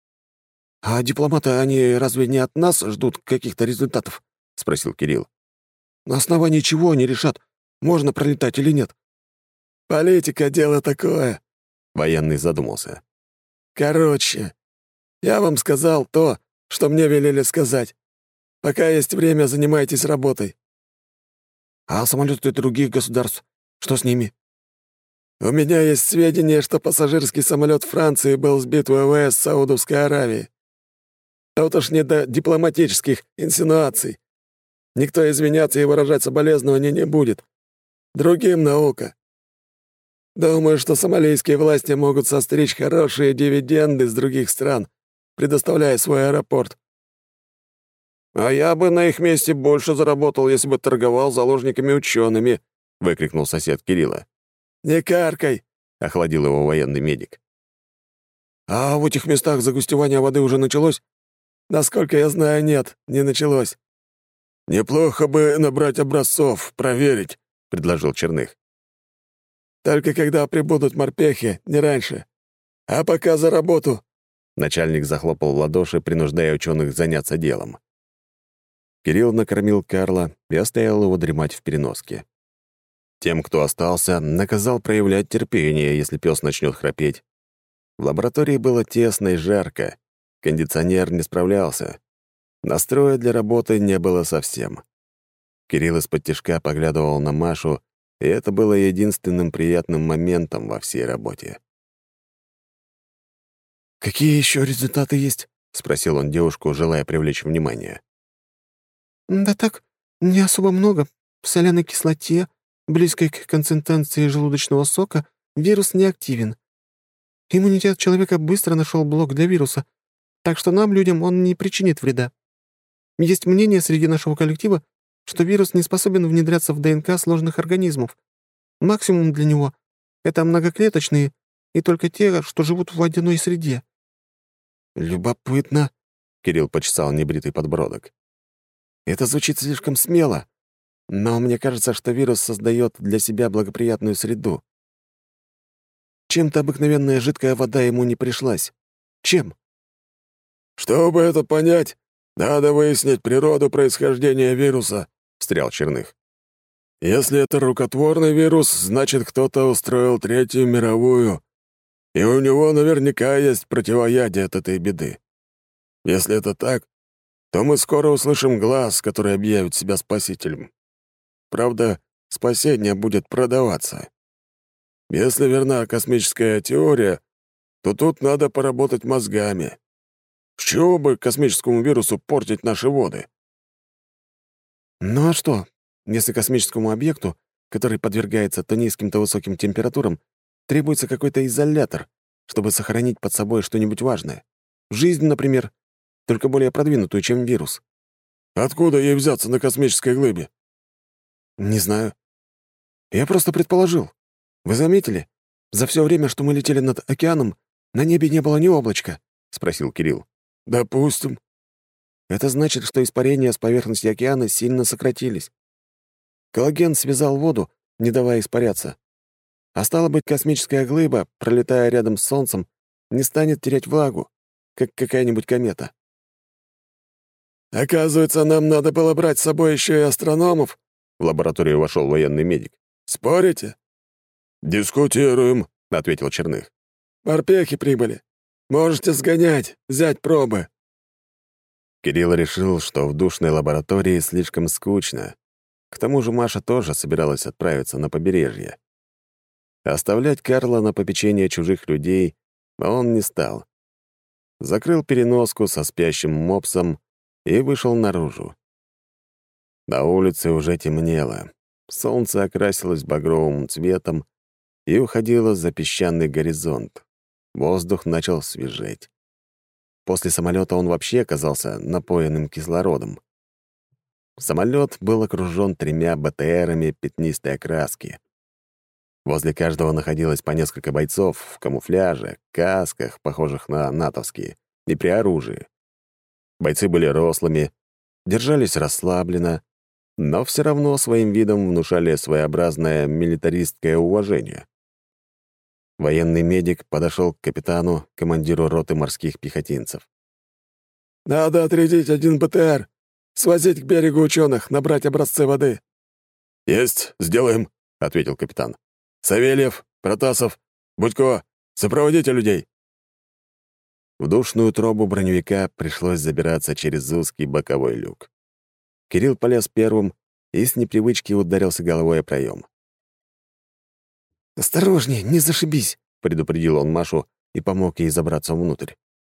Speaker 2: «А дипломаты, они разве не от нас ждут каких-то результатов?» — спросил Кирилл. «На основании чего они решат, можно пролетать или нет?» «Политика — дело такое»,
Speaker 1: — военный задумался.
Speaker 2: «Короче, я вам сказал то, что мне велели сказать. Пока есть время, занимайтесь работой».
Speaker 1: «А самолеты других государств? Что с ними?»
Speaker 2: «У меня есть сведения, что пассажирский самолет Франции был сбит в ВВС Саудовской Аравии. Тут уж не до дипломатических инсинуаций. Никто извиняться и выражать соболезнования не будет. Другим наука. Думаю, что сомалийские власти могут состричь хорошие дивиденды с других стран, предоставляя свой аэропорт».
Speaker 1: «А я бы на их месте больше заработал, если бы торговал заложниками учеными», — выкрикнул сосед Кирилла.
Speaker 2: «Не каркай!»
Speaker 1: — охладил его военный медик.
Speaker 2: «А в этих местах загустевание воды уже началось?» «Насколько я знаю, нет, не началось». «Неплохо бы набрать образцов, проверить», — предложил Черных. «Только когда прибудут морпехи, не раньше. А пока за работу!»
Speaker 1: Начальник захлопал в ладоши, принуждая ученых заняться делом. Кирилл накормил Карла и оставил его дремать в переноске. Тем, кто остался, наказал проявлять терпение, если пес начнет храпеть. В лаборатории было тесно и жарко. Кондиционер не справлялся. Настроя для работы не было совсем. Кирилл из-под тишка поглядывал на Машу, и это было единственным приятным моментом во всей работе.
Speaker 2: «Какие еще результаты есть?»
Speaker 1: — спросил он девушку, желая привлечь внимание.
Speaker 4: «Да так, не особо много. В соляной кислоте, близкой к концентрации желудочного сока, вирус не активен. Иммунитет человека быстро нашел блок для вируса, так что нам, людям, он не причинит вреда. Есть мнение среди нашего коллектива, что вирус не способен внедряться в ДНК сложных организмов. Максимум для него — это многоклеточные и только те, что живут в водяной среде».
Speaker 1: «Любопытно», — Кирилл почесал небритый подбородок. «Это звучит слишком смело, но мне кажется, что вирус создает для себя благоприятную среду. Чем-то обыкновенная жидкая вода ему не пришлась. Чем?»
Speaker 2: «Чтобы это понять, надо выяснить природу происхождения вируса», — встрял Черных. «Если это рукотворный вирус, значит, кто-то устроил Третью мировую, и у него наверняка есть противоядие от этой беды. Если это так, то мы скоро услышим глаз, который объявит себя спасителем. Правда, спасение будет продаваться. Если верна космическая теория, то тут надо поработать мозгами. С чего бы космическому вирусу портить наши воды?»
Speaker 1: «Ну а что, если космическому объекту, который подвергается то низким, то высоким температурам, требуется какой-то изолятор, чтобы сохранить под собой что-нибудь важное? Жизнь, например, только более продвинутую, чем вирус?»
Speaker 2: «Откуда ей взяться на космической глыбе?»
Speaker 1: «Не знаю. Я просто предположил. Вы заметили? За все время, что мы летели над океаном, на небе не было ни облачка?» — спросил Кирилл.
Speaker 2: «Допустим».
Speaker 1: «Это значит, что испарения с поверхности океана сильно сократились. Коллаген связал воду, не давая испаряться. А стало быть, космическая глыба, пролетая рядом с Солнцем, не станет терять влагу, как какая-нибудь комета».
Speaker 2: «Оказывается, нам надо было брать с собой еще и астрономов», — в лабораторию вошел военный медик. «Спорите?» «Дискутируем», — ответил Черных. «Морпехи прибыли. Можете сгонять, взять пробы».
Speaker 1: Кирилл решил, что в душной лаборатории слишком скучно. К тому же Маша тоже собиралась отправиться на побережье. Оставлять Карла на попечение чужих людей он не стал. Закрыл переноску со спящим мопсом и вышел наружу. На улице уже темнело. Солнце окрасилось багровым цветом и уходило за песчаный горизонт. Воздух начал свежеть. После самолета он вообще оказался напоенным кислородом. Самолет был окружен 3 БТРами пятнистой окраски. Возле каждого находилось по несколько бойцов в камуфляже, касках, похожих на натовские, и при оружии. Бойцы были рослыми, держались расслабленно, но все равно своим видом внушали своеобразное милитаристское уважение. Военный медик подошел к капитану, командиру роты морских пехотинцев.
Speaker 2: «Надо отрядить 1 БТР, свозить к берегу ученых, набрать образцы воды». «Есть, сделаем», — ответил капитан. «Савельев, Протасов, Будько, сопроводите людей».
Speaker 1: В душную трубу броневика пришлось забираться через узкий боковой люк. Кирилл полез первым и с непривычки ударился головой о проем.
Speaker 4: «Осторожнее, не зашибись»,
Speaker 1: — предупредил он Машу и помог ей забраться внутрь.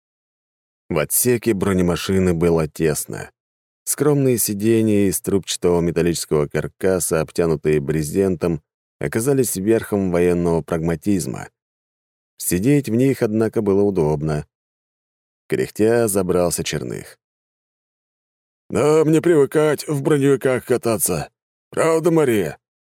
Speaker 1: В отсеке бронемашины было тесно. Скромные сиденья из трубчатого металлического каркаса, обтянутые брезентом, оказались верхом военного прагматизма. Сидеть в них, однако, было удобно. Кряхтя забрался Черных.
Speaker 2: «Нам не привыкать в броневиках кататься. Правда, Мария?»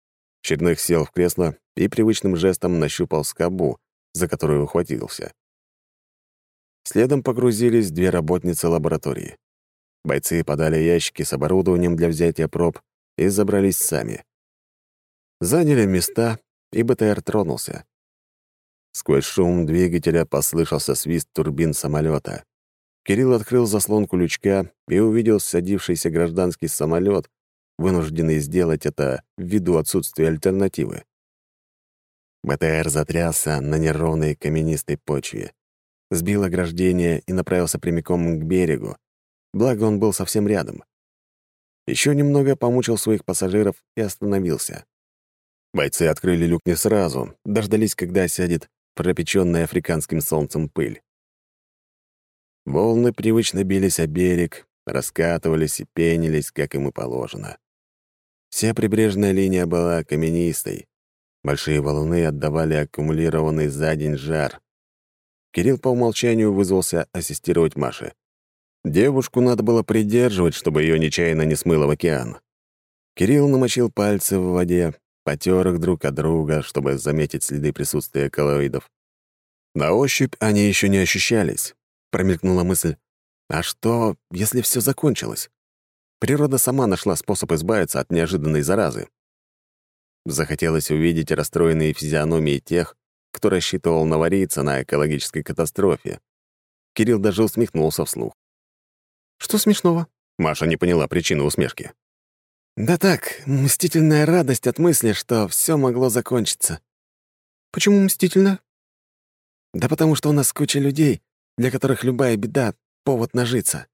Speaker 1: Черных сел в кресло и привычным жестом нащупал скобу, за которую ухватился. Следом погрузились две работницы лаборатории. Бойцы подали ящики с оборудованием для взятия проб и забрались сами. Заняли места, и БТР тронулся. Сквозь шум двигателя послышался свист турбин самолета. Кирилл открыл заслонку лючка и увидел садившийся гражданский самолет, вынужденный сделать это ввиду отсутствия альтернативы. БТР затрясся на неровной каменистой почве, сбил ограждение и направился прямиком к берегу, благо он был совсем рядом. Еще немного помучил своих пассажиров и остановился. Бойцы открыли люк не сразу, дождались, когда осядет пропечённая африканским солнцем пыль. Волны привычно бились о берег, раскатывались и пенились, как им и положено. Вся прибрежная линия была каменистой. Большие валуны отдавали аккумулированный за день жар. Кирилл по умолчанию вызвался ассистировать Маше. Девушку надо было придерживать, чтобы ее нечаянно не смыло в океан. Кирилл намочил пальцы в воде, потер их друг от друга, чтобы заметить следы присутствия коллоидов. На ощупь они еще не ощущались. Промелькнула мысль, а что, если все закончилось? Природа сама нашла способ избавиться от неожиданной заразы. Захотелось увидеть расстроенные физиономии тех, кто рассчитывал навариться на экологической катастрофе. Кирилл даже усмехнулся вслух.
Speaker 4: «Что смешного?»
Speaker 1: Маша не поняла причину усмешки.
Speaker 4: «Да так, мстительная радость от мысли, что все могло закончиться». «Почему мстительно?» «Да потому что у нас куча людей, для которых любая беда — повод нажиться».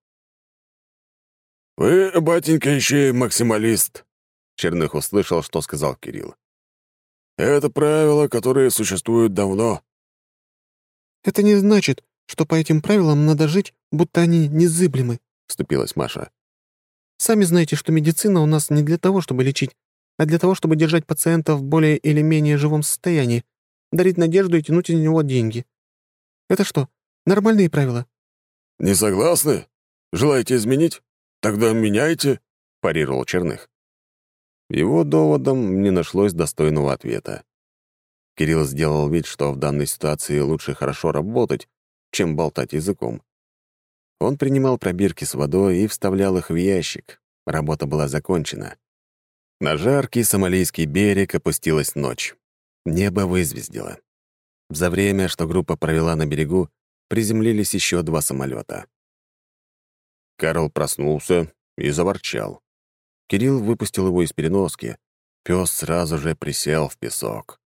Speaker 2: «Вы, батенька, еще и максималист», —
Speaker 1: Черных услышал, что сказал Кирилл.
Speaker 2: «Это правила, которые существуют давно».
Speaker 4: «Это не значит, что по этим правилам надо жить, будто они незыблемы», —
Speaker 1: вступилась Маша.
Speaker 4: «Сами знаете, что медицина у нас не для того, чтобы лечить, а для того, чтобы держать пациента в более или менее живом состоянии, дарить надежду и тянуть из него деньги. Это что, нормальные правила?»
Speaker 2: «Не согласны? Желаете изменить? Тогда меняйте», —
Speaker 1: парировал Черных. Его доводом не нашлось достойного ответа. Кирилл сделал вид, что в данной ситуации лучше хорошо работать, чем болтать языком. Он принимал пробирки с водой и вставлял их в ящик. Работа была закончена. На жаркий сомалийский берег опустилась ночь. Небо вызвездило. За время, что группа провела на берегу, приземлились еще 2 самолета. Карл проснулся и заворчал. Кирилл выпустил его из переноски. Пес сразу же присел в песок.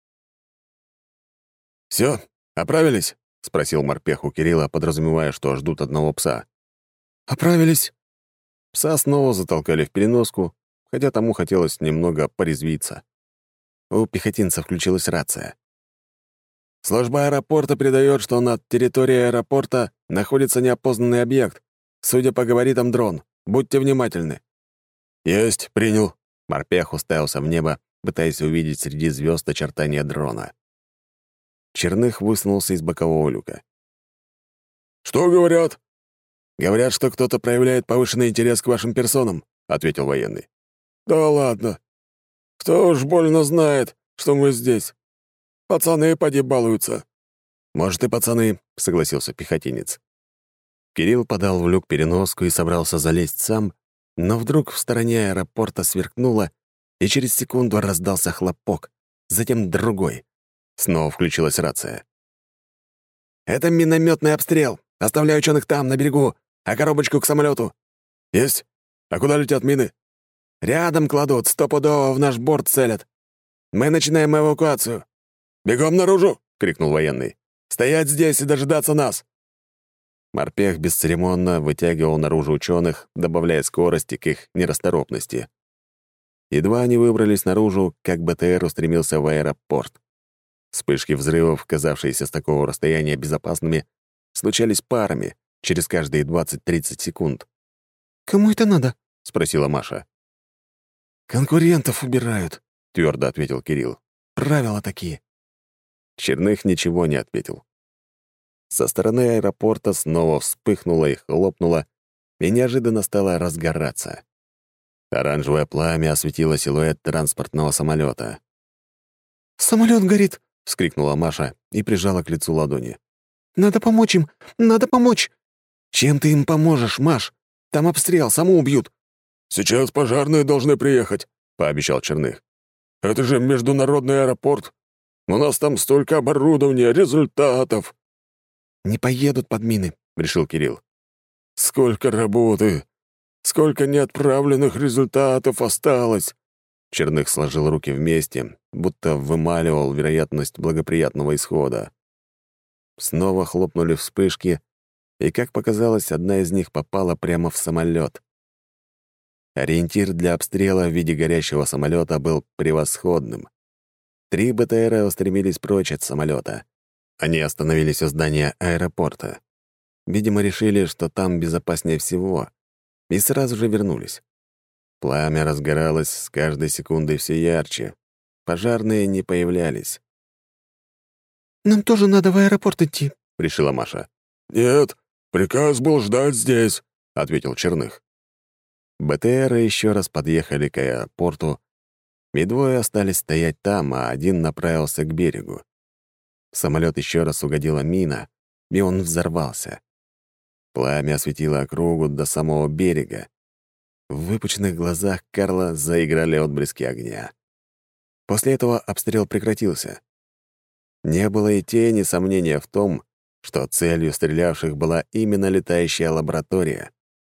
Speaker 2: «Все, оправились?»
Speaker 1: — спросил морпех у Кирилла, подразумевая, что ждут одного пса.
Speaker 2: «Оправились».
Speaker 1: Пса снова затолкали в переноску, хотя тому хотелось немного порезвиться. У пехотинца включилась рация.
Speaker 2: «Служба аэропорта передает, что на территории аэропорта находится неопознанный объект. Судя по габаритам, дрон. Будьте внимательны».
Speaker 1: «Есть, принял». Морпех уставился в небо, пытаясь увидеть среди звезд очертания дрона. Черных высунулся из бокового люка.
Speaker 2: «Что говорят?»
Speaker 1: «Говорят, что кто-то проявляет повышенный интерес к вашим персонам», — ответил военный.
Speaker 2: «Да ладно. Кто уж больно знает, что мы здесь. Пацаны поди балуются».
Speaker 1: «Может, и пацаны», — согласился пехотинец. Кирилл подал в люк переноску и собрался залезть сам, но вдруг в стороне аэропорта сверкнуло, и через секунду раздался хлопок, затем другой. Снова включилась рация.
Speaker 2: «Это минометный обстрел. Оставляю ученых там, на берегу, а коробочку к самолету. «Есть. А куда летят мины?» «Рядом кладут, стопудово в наш борт целят. Мы начинаем эвакуацию». «Бегом наружу!» — крикнул военный. «Стоять здесь и дожидаться нас!»
Speaker 1: Морпех бесцеремонно вытягивал наружу ученых, добавляя скорости к их нерасторопности. Едва они выбрались наружу, как БТР устремился в аэропорт. Вспышки взрывов, казавшиеся с такого расстояния безопасными, случались парами, через каждые 20-30 секунд.
Speaker 4: «Кому это надо?»
Speaker 1: — спросила Маша.
Speaker 2: «Конкурентов убирают»,
Speaker 1: — твердо ответил Кирилл.
Speaker 2: «Правила такие».
Speaker 1: Черных ничего не ответил. Со стороны аэропорта снова вспыхнуло и хлопнуло, и неожиданно стало разгораться. Оранжевое пламя осветило силуэт транспортного самолета.
Speaker 4: «Самолет горит!» —
Speaker 1: вскрикнула Маша и прижала к лицу ладони.
Speaker 4: «Надо помочь им! Надо помочь!»
Speaker 1: «Чем ты им поможешь, Маш? Там обстрел, саму убьют!»
Speaker 2: «Сейчас пожарные должны приехать», — пообещал Черных. «Это же международный аэропорт. У нас там столько оборудования, результатов».
Speaker 1: «Не поедут под мины», — решил Кирилл.
Speaker 2: «Сколько работы! Сколько неотправленных результатов осталось!»
Speaker 1: Черных сложил руки вместе, будто вымаливал вероятность благоприятного исхода. Снова хлопнули вспышки, и, как показалось, одна из них попала прямо в самолет. Ориентир для обстрела в виде горящего самолета был превосходным. 3 БТРа устремились прочь от самолета. Они остановились у здания аэропорта. Видимо, решили, что там безопаснее всего, и сразу же вернулись. Пламя разгоралось с каждой секундой все ярче. Пожарные не появлялись.
Speaker 4: «Нам тоже надо в аэропорт идти»,
Speaker 1: — решила Маша.
Speaker 2: «Нет, приказ был ждать здесь», — ответил Черных.
Speaker 1: БТРы еще раз подъехали к аэропорту, и 2 остались стоять там, а 1 направился к берегу. В самолет еще раз угодила мина, и он взорвался. Пламя осветило округу до самого берега. В выпученных глазах Карла заиграли отблески огня. После этого обстрел прекратился. Не было и тени сомнения в том, что целью стрелявших была именно летающая лаборатория.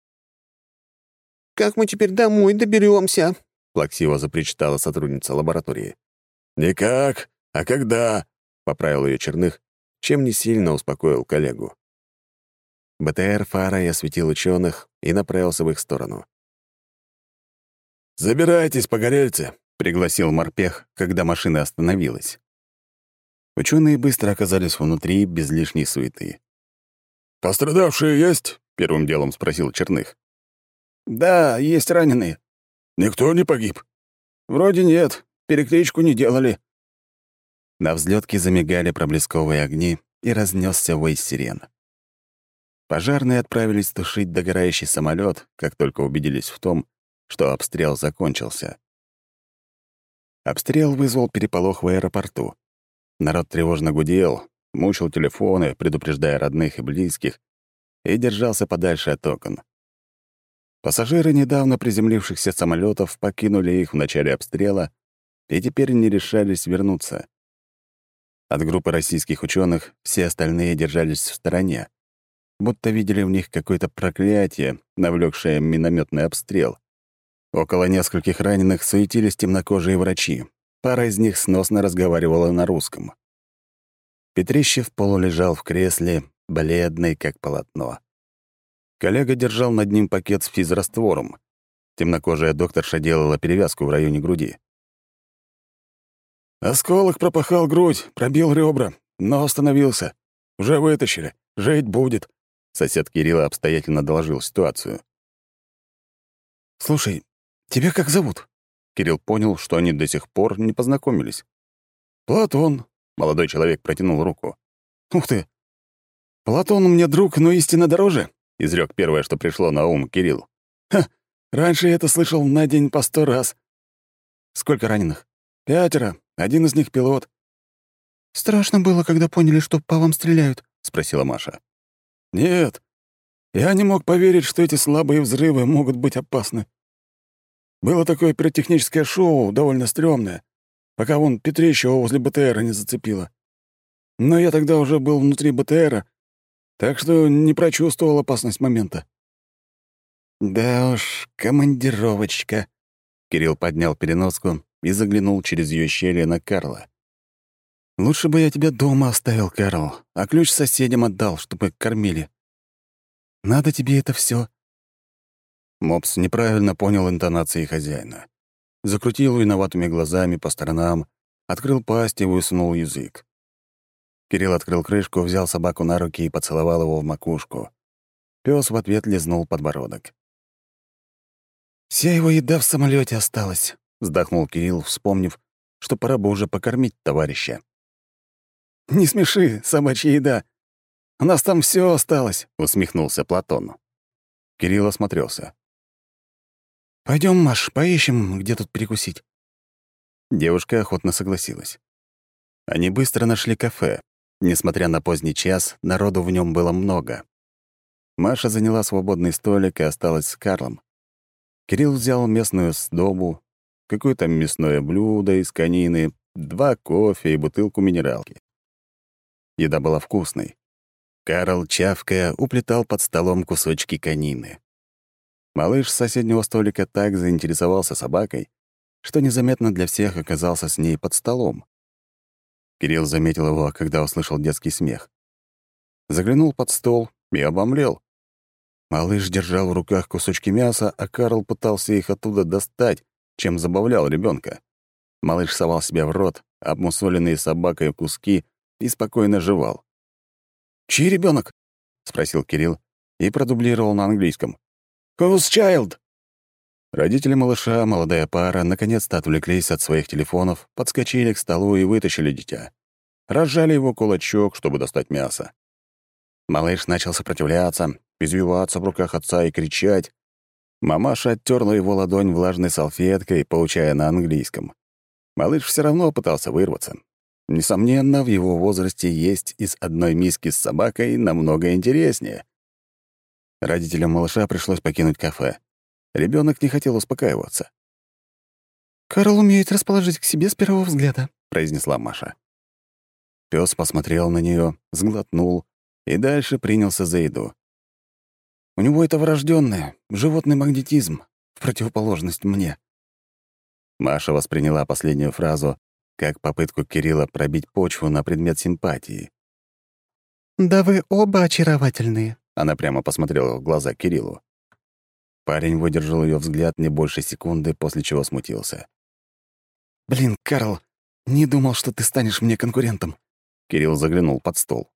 Speaker 4: «Как мы теперь домой доберемся?»
Speaker 1: — плаксиво запричитала сотрудница лаборатории.
Speaker 2: «Никак, а когда?»
Speaker 1: — поправил ее Черных, чем не сильно успокоил коллегу. БТР фарой осветил ученых и направился в их сторону.
Speaker 2: «Забирайтесь, погорельцы!»
Speaker 1: — пригласил морпех, когда машина остановилась. Ученые быстро оказались внутри, без лишней суеты.
Speaker 2: «Пострадавшие есть?» —
Speaker 1: первым делом спросил Черных.
Speaker 4: «Да, есть раненые».
Speaker 2: «Никто не погиб?»
Speaker 4: «Вроде нет. Перекличку не делали».
Speaker 1: На взлетке замигали проблесковые огни, и разнесся вой сирен. Пожарные отправились тушить догорающий самолет, как только убедились в том, что обстрел закончился. Обстрел вызвал переполох в аэропорту. Народ тревожно гудел, мучил телефоны, предупреждая родных и близких, и держался подальше от окон. Пассажиры недавно приземлившихся самолетов покинули их в начале обстрела и теперь не решались вернуться. От группы российских ученых все остальные держались в стороне, будто видели в них какое-то проклятие, навлекшее минометный обстрел. Около нескольких раненых суетились темнокожие врачи. Пара из них сносно разговаривала на русском. Петрищев полулежал в кресле, бледный, как полотно. Коллега держал над ним пакет с физраствором. Темнокожая докторша делала перевязку в районе груди.
Speaker 2: «Осколок пропахал грудь, пробил ребра, но остановился. Уже вытащили. Жить будет», —
Speaker 1: сосед Кирилла обстоятельно доложил ситуацию.
Speaker 4: «Слушай, тебя как зовут?»
Speaker 1: Кирилл понял, что они до сих пор не познакомились.
Speaker 2: «Платон»,
Speaker 1: — молодой человек протянул руку.
Speaker 4: «Ух ты! Платон мне друг, но истинно дороже»,
Speaker 1: — изрёк первое, что пришло на ум Кирилл.
Speaker 4: «Ха! Раньше я это слышал на день по 100 раз».
Speaker 1: «Сколько раненых?»
Speaker 2: 5, 1 из них пилот».
Speaker 4: «Страшно было, когда поняли, что по вам стреляют?»
Speaker 1: — спросила Маша.
Speaker 2: «Нет. Я не мог поверить, что эти слабые взрывы могут быть опасны. Было такое пиротехническое шоу, довольно стрёмное, пока вон Петрищева возле БТРа не зацепило. Но я тогда уже был внутри БТРа, так что не прочувствовал опасность момента».
Speaker 1: «Да уж, командировочка». Кирилл поднял переноску и заглянул через ее щели на Карла. «Лучше бы я тебя дома оставил, Карл, а ключ соседям отдал, чтобы кормили. Надо тебе это все. Мопс неправильно понял интонации хозяина. Закрутил виноватыми глазами по сторонам, открыл пасть и высунул язык. Кирилл открыл крышку, взял собаку на руки и поцеловал его в макушку. Пёс в ответ лизнул подбородок. «Вся его еда в самолете осталась», — вздохнул Кирилл, вспомнив, что пора бы уже покормить товарища.
Speaker 4: «Не смеши, собачья еда. У нас там все осталось»,
Speaker 1: — усмехнулся Платон. Кирилл осмотрелся.
Speaker 4: Пойдем, Маш, поищем, где тут перекусить».
Speaker 1: Девушка охотно согласилась.
Speaker 5: Они быстро нашли кафе. Несмотря на поздний час, народу в нем было много. Маша заняла свободный столик и осталась с Карлом. Кирилл взял местную сдобу, какое-то мясное блюдо из конины, 2 кофе и бутылку минералки. Еда была вкусной. Карл, чавкая, уплетал под столом кусочки конины. Малыш с соседнего столика так заинтересовался собакой, что незаметно для всех оказался с ней под столом. Кирилл заметил его, когда услышал детский смех. Заглянул под стол и обомлел. Малыш держал в руках кусочки мяса, а Карл пытался их оттуда достать, чем забавлял ребенка. Малыш совал себе в рот обмусоленные собакой куски и спокойно жевал. «Чей ребенок? Спросил Кирилл и продублировал на английском. «Whose child?» Родители малыша, молодая пара, наконец-то отвлеклись от своих телефонов, подскочили к столу и вытащили дитя. Разжали его кулачок, чтобы достать мясо. Малыш начал сопротивляться, извиваться в руках отца и кричать. Мамаша оттерла его ладонь влажной салфеткой, поучая на английском. Малыш все равно пытался вырваться. Несомненно, в его возрасте есть из одной миски с собакой намного интереснее. Родителям малыша пришлось покинуть кафе. Ребенок не хотел успокаиваться.
Speaker 4: «Карл умеет расположить к себе с первого взгляда», — произнесла
Speaker 5: Маша. Пёс посмотрел на нее, сглотнул и дальше принялся за еду. «У него это врожденное, животный магнетизм, в противоположность мне». Маша восприняла последнюю фразу как попытку Кирилла пробить почву на предмет симпатии.
Speaker 4: «Да вы оба очаровательные», —
Speaker 5: она прямо посмотрела в глаза Кириллу. Парень выдержал ее взгляд не больше секунды, после чего смутился. «Блин, Карл, не думал, что ты станешь мне конкурентом». Кирилл заглянул под стол.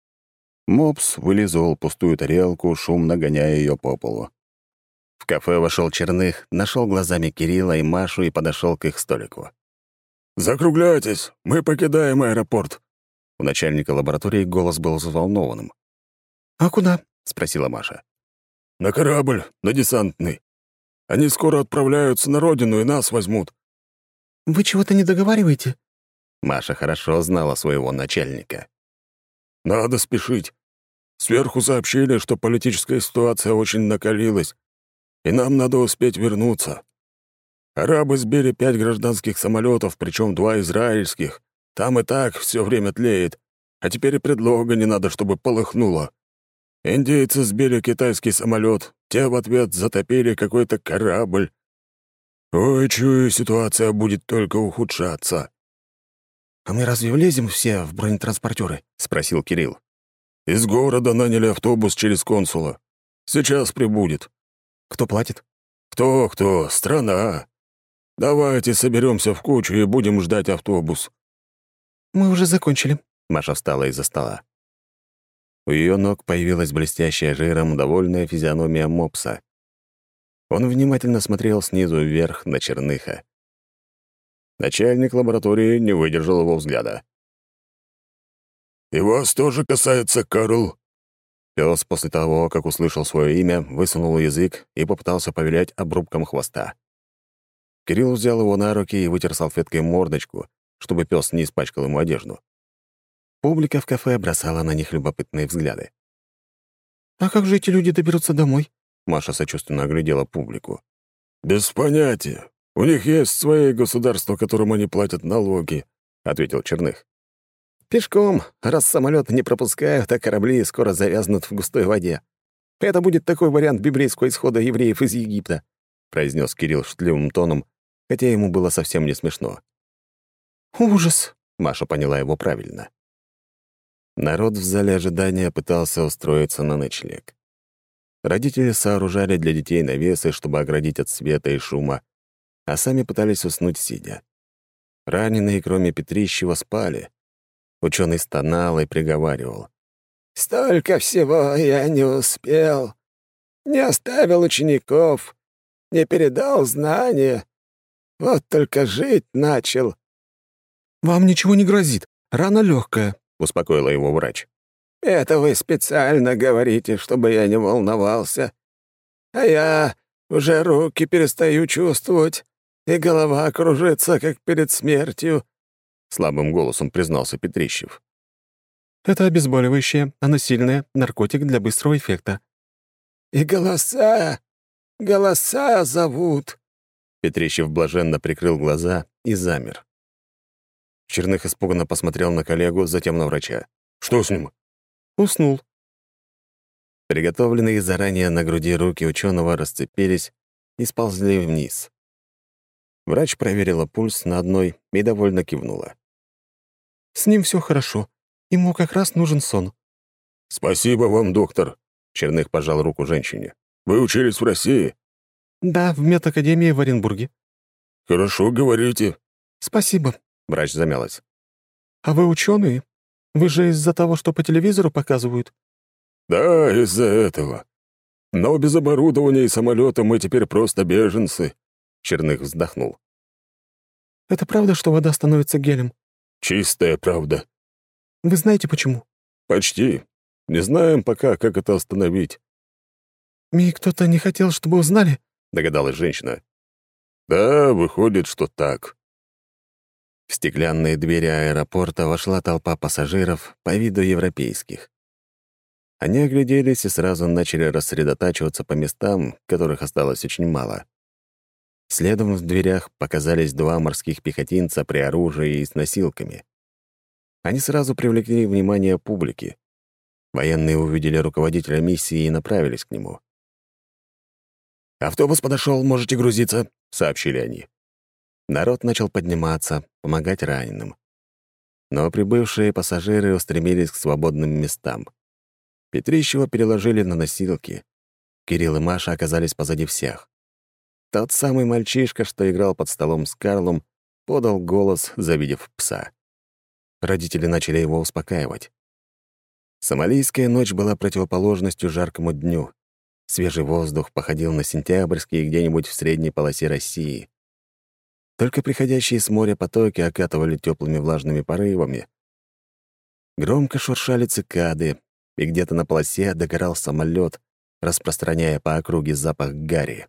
Speaker 5: Мопс вылизывал пустую тарелку, шумно гоняя ее по полу. В кафе вошел Черных, нашел глазами Кирилла и Машу и подошел к их столику.
Speaker 2: «Закругляйтесь, мы покидаем аэропорт».
Speaker 5: У начальника лаборатории голос был взволнованным.
Speaker 4: «А куда?»
Speaker 5: — спросила Маша.
Speaker 2: «На корабль, на десантный. Они скоро отправляются на родину и нас возьмут».
Speaker 4: «Вы чего-то не договариваете?»
Speaker 5: Маша хорошо знала своего начальника.
Speaker 2: «Надо спешить. Сверху сообщили, что политическая ситуация очень накалилась, и нам надо успеть вернуться. Арабы сбили 5 гражданских самолетов, причем 2 израильских. Там и так все время тлеет, а теперь и предлога не надо, чтобы полыхнуло. Индейцы сбили китайский самолет, те в ответ затопили какой-то корабль. Ой, чую, ситуация будет только ухудшаться».
Speaker 5: «А мы разве влезем все в бронетранспортеры?» — спросил Кирилл.
Speaker 2: «Из города наняли автобус через консула. Сейчас прибудет».
Speaker 5: «Кто платит?»
Speaker 2: «Кто? Страна. Давайте соберемся в кучу и будем ждать автобус».
Speaker 4: «Мы уже закончили».
Speaker 5: Маша встала из-за стола. У ее ног появилась блестящая жиром довольная физиономия мопса. Он внимательно смотрел снизу вверх на Черныха. Начальник лаборатории не выдержал его взгляда.
Speaker 2: «И вас тоже касается, Карл?»
Speaker 5: Пёс после того, как услышал свое имя, высунул язык и попытался повилять обрубком хвоста. Кирилл взял его на руки и вытер салфеткой мордочку, чтобы пёс не испачкал ему одежду. Публика в кафе бросала на них любопытные взгляды.
Speaker 4: «А как же эти люди доберутся домой?»
Speaker 5: Маша сочувственно оглядела публику.
Speaker 2: «Без понятия. У них есть свои государства, которым они платят налоги», — ответил Черных.
Speaker 5: «Пешком, раз самолеты не пропускают, а корабли скоро завязнут в густой воде. Это будет такой вариант библейского исхода евреев из Египта», — произнес Кирилл шутливым тоном, хотя ему было совсем не смешно.
Speaker 4: «Ужас!»
Speaker 5: — Маша поняла его правильно. Народ в зале ожидания пытался устроиться на ночлег. Родители сооружали для детей навесы, чтобы оградить от света и шума, а сами пытались уснуть сидя. Раненые, кроме Петрищева, спали. Ученый стонал и приговаривал.
Speaker 3: «Столько всего я не успел. Не оставил учеников, не передал знания. Вот только жить начал».
Speaker 4: «Вам ничего не грозит. Рана легкая»,
Speaker 5: — успокоила его врач.
Speaker 3: «Это вы специально говорите, чтобы я не волновался. А я уже руки перестаю чувствовать, и голова кружится, как перед смертью.
Speaker 1: слабым голосом признался Петрищев.
Speaker 4: «Это обезболивающее, оно сильное, наркотик для быстрого эффекта».
Speaker 3: «И голоса зовут».
Speaker 1: Петрищев блаженно прикрыл глаза и замер. Черных испуганно посмотрел на коллегу, затем на врача. «Что с ним?»
Speaker 4: «Уснул».
Speaker 1: Приготовленные заранее на груди руки ученого расцепились и сползли вниз. Врач проверила пульс на одной и довольно кивнула.
Speaker 4: «С ним все хорошо. Ему как раз нужен сон».
Speaker 1: «Спасибо вам, доктор», — Черных пожал руку женщине. «Вы учились в России?»
Speaker 4: «Да, в медакадемии в Оренбурге».
Speaker 1: «Хорошо говорите».
Speaker 4: «Спасибо»,
Speaker 1: — врач замялась.
Speaker 4: «А вы ученые? Вы же из-за того, что по телевизору показывают?»
Speaker 1: «Да, из-за этого. Но без оборудования и самолета мы теперь просто беженцы», — Черных вздохнул.
Speaker 4: «Это правда, что вода становится гелем?»
Speaker 1: «Чистая правда».
Speaker 4: «Вы знаете, почему?»
Speaker 1: «Почти. Не знаем пока, как это остановить»,
Speaker 4: «И кто-то не хотел, чтобы узнали?»
Speaker 1: — догадалась женщина. «Да, выходит, что так». В стеклянные двери аэропорта вошла толпа пассажиров, по виду европейских. Они огляделись и сразу начали рассредотачиваться по местам, которых осталось очень мало. Следом в дверях показались два морских пехотинца при оружии и с носилками. Они сразу привлекли внимание публики. Военные увидели руководителя миссии и направились к нему. «Автобус подошел, можете грузиться», — сообщили они. Народ начал подниматься, помогать раненым. Но прибывшие пассажиры устремились к свободным местам. Петрищева переложили на носилки. Кирилл и Маша оказались позади всех. Тот самый мальчишка, что играл под столом с Карлом, подал голос, завидев пса. Родители начали его успокаивать. Сомалийская ночь была противоположностью жаркому дню. Свежий воздух походил на сентябрьский где-нибудь в средней полосе России. Только приходящие с моря потоки окатывали теплыми влажными порывами. Громко шуршали цикады, и где-то на полосе догорал самолет, распространяя по округе запах гари.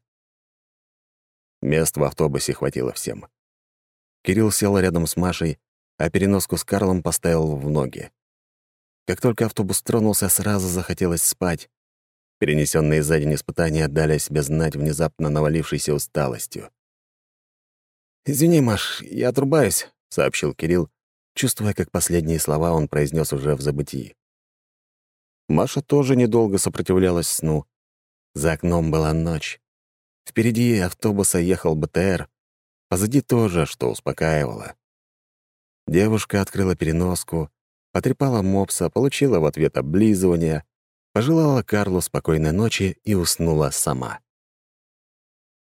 Speaker 1: Мест в автобусе хватило всем. Кирилл сел рядом с Машей, а переноску с Карлом поставил в ноги. Как только автобус тронулся, сразу захотелось спать. Перенесенные за день испытания дали о себе знать внезапно навалившейся усталостью. «Извини, Маш, я отрубаюсь», — сообщил Кирилл, чувствуя, как последние слова он произнес уже в забытии. Маша тоже недолго сопротивлялась сну. За окном была ночь. Впереди автобуса ехал БТР, позади тоже, что успокаивало. Девушка открыла переноску, потрепала мопса, получила в ответ облизывание, пожелала Карлу спокойной ночи и уснула сама.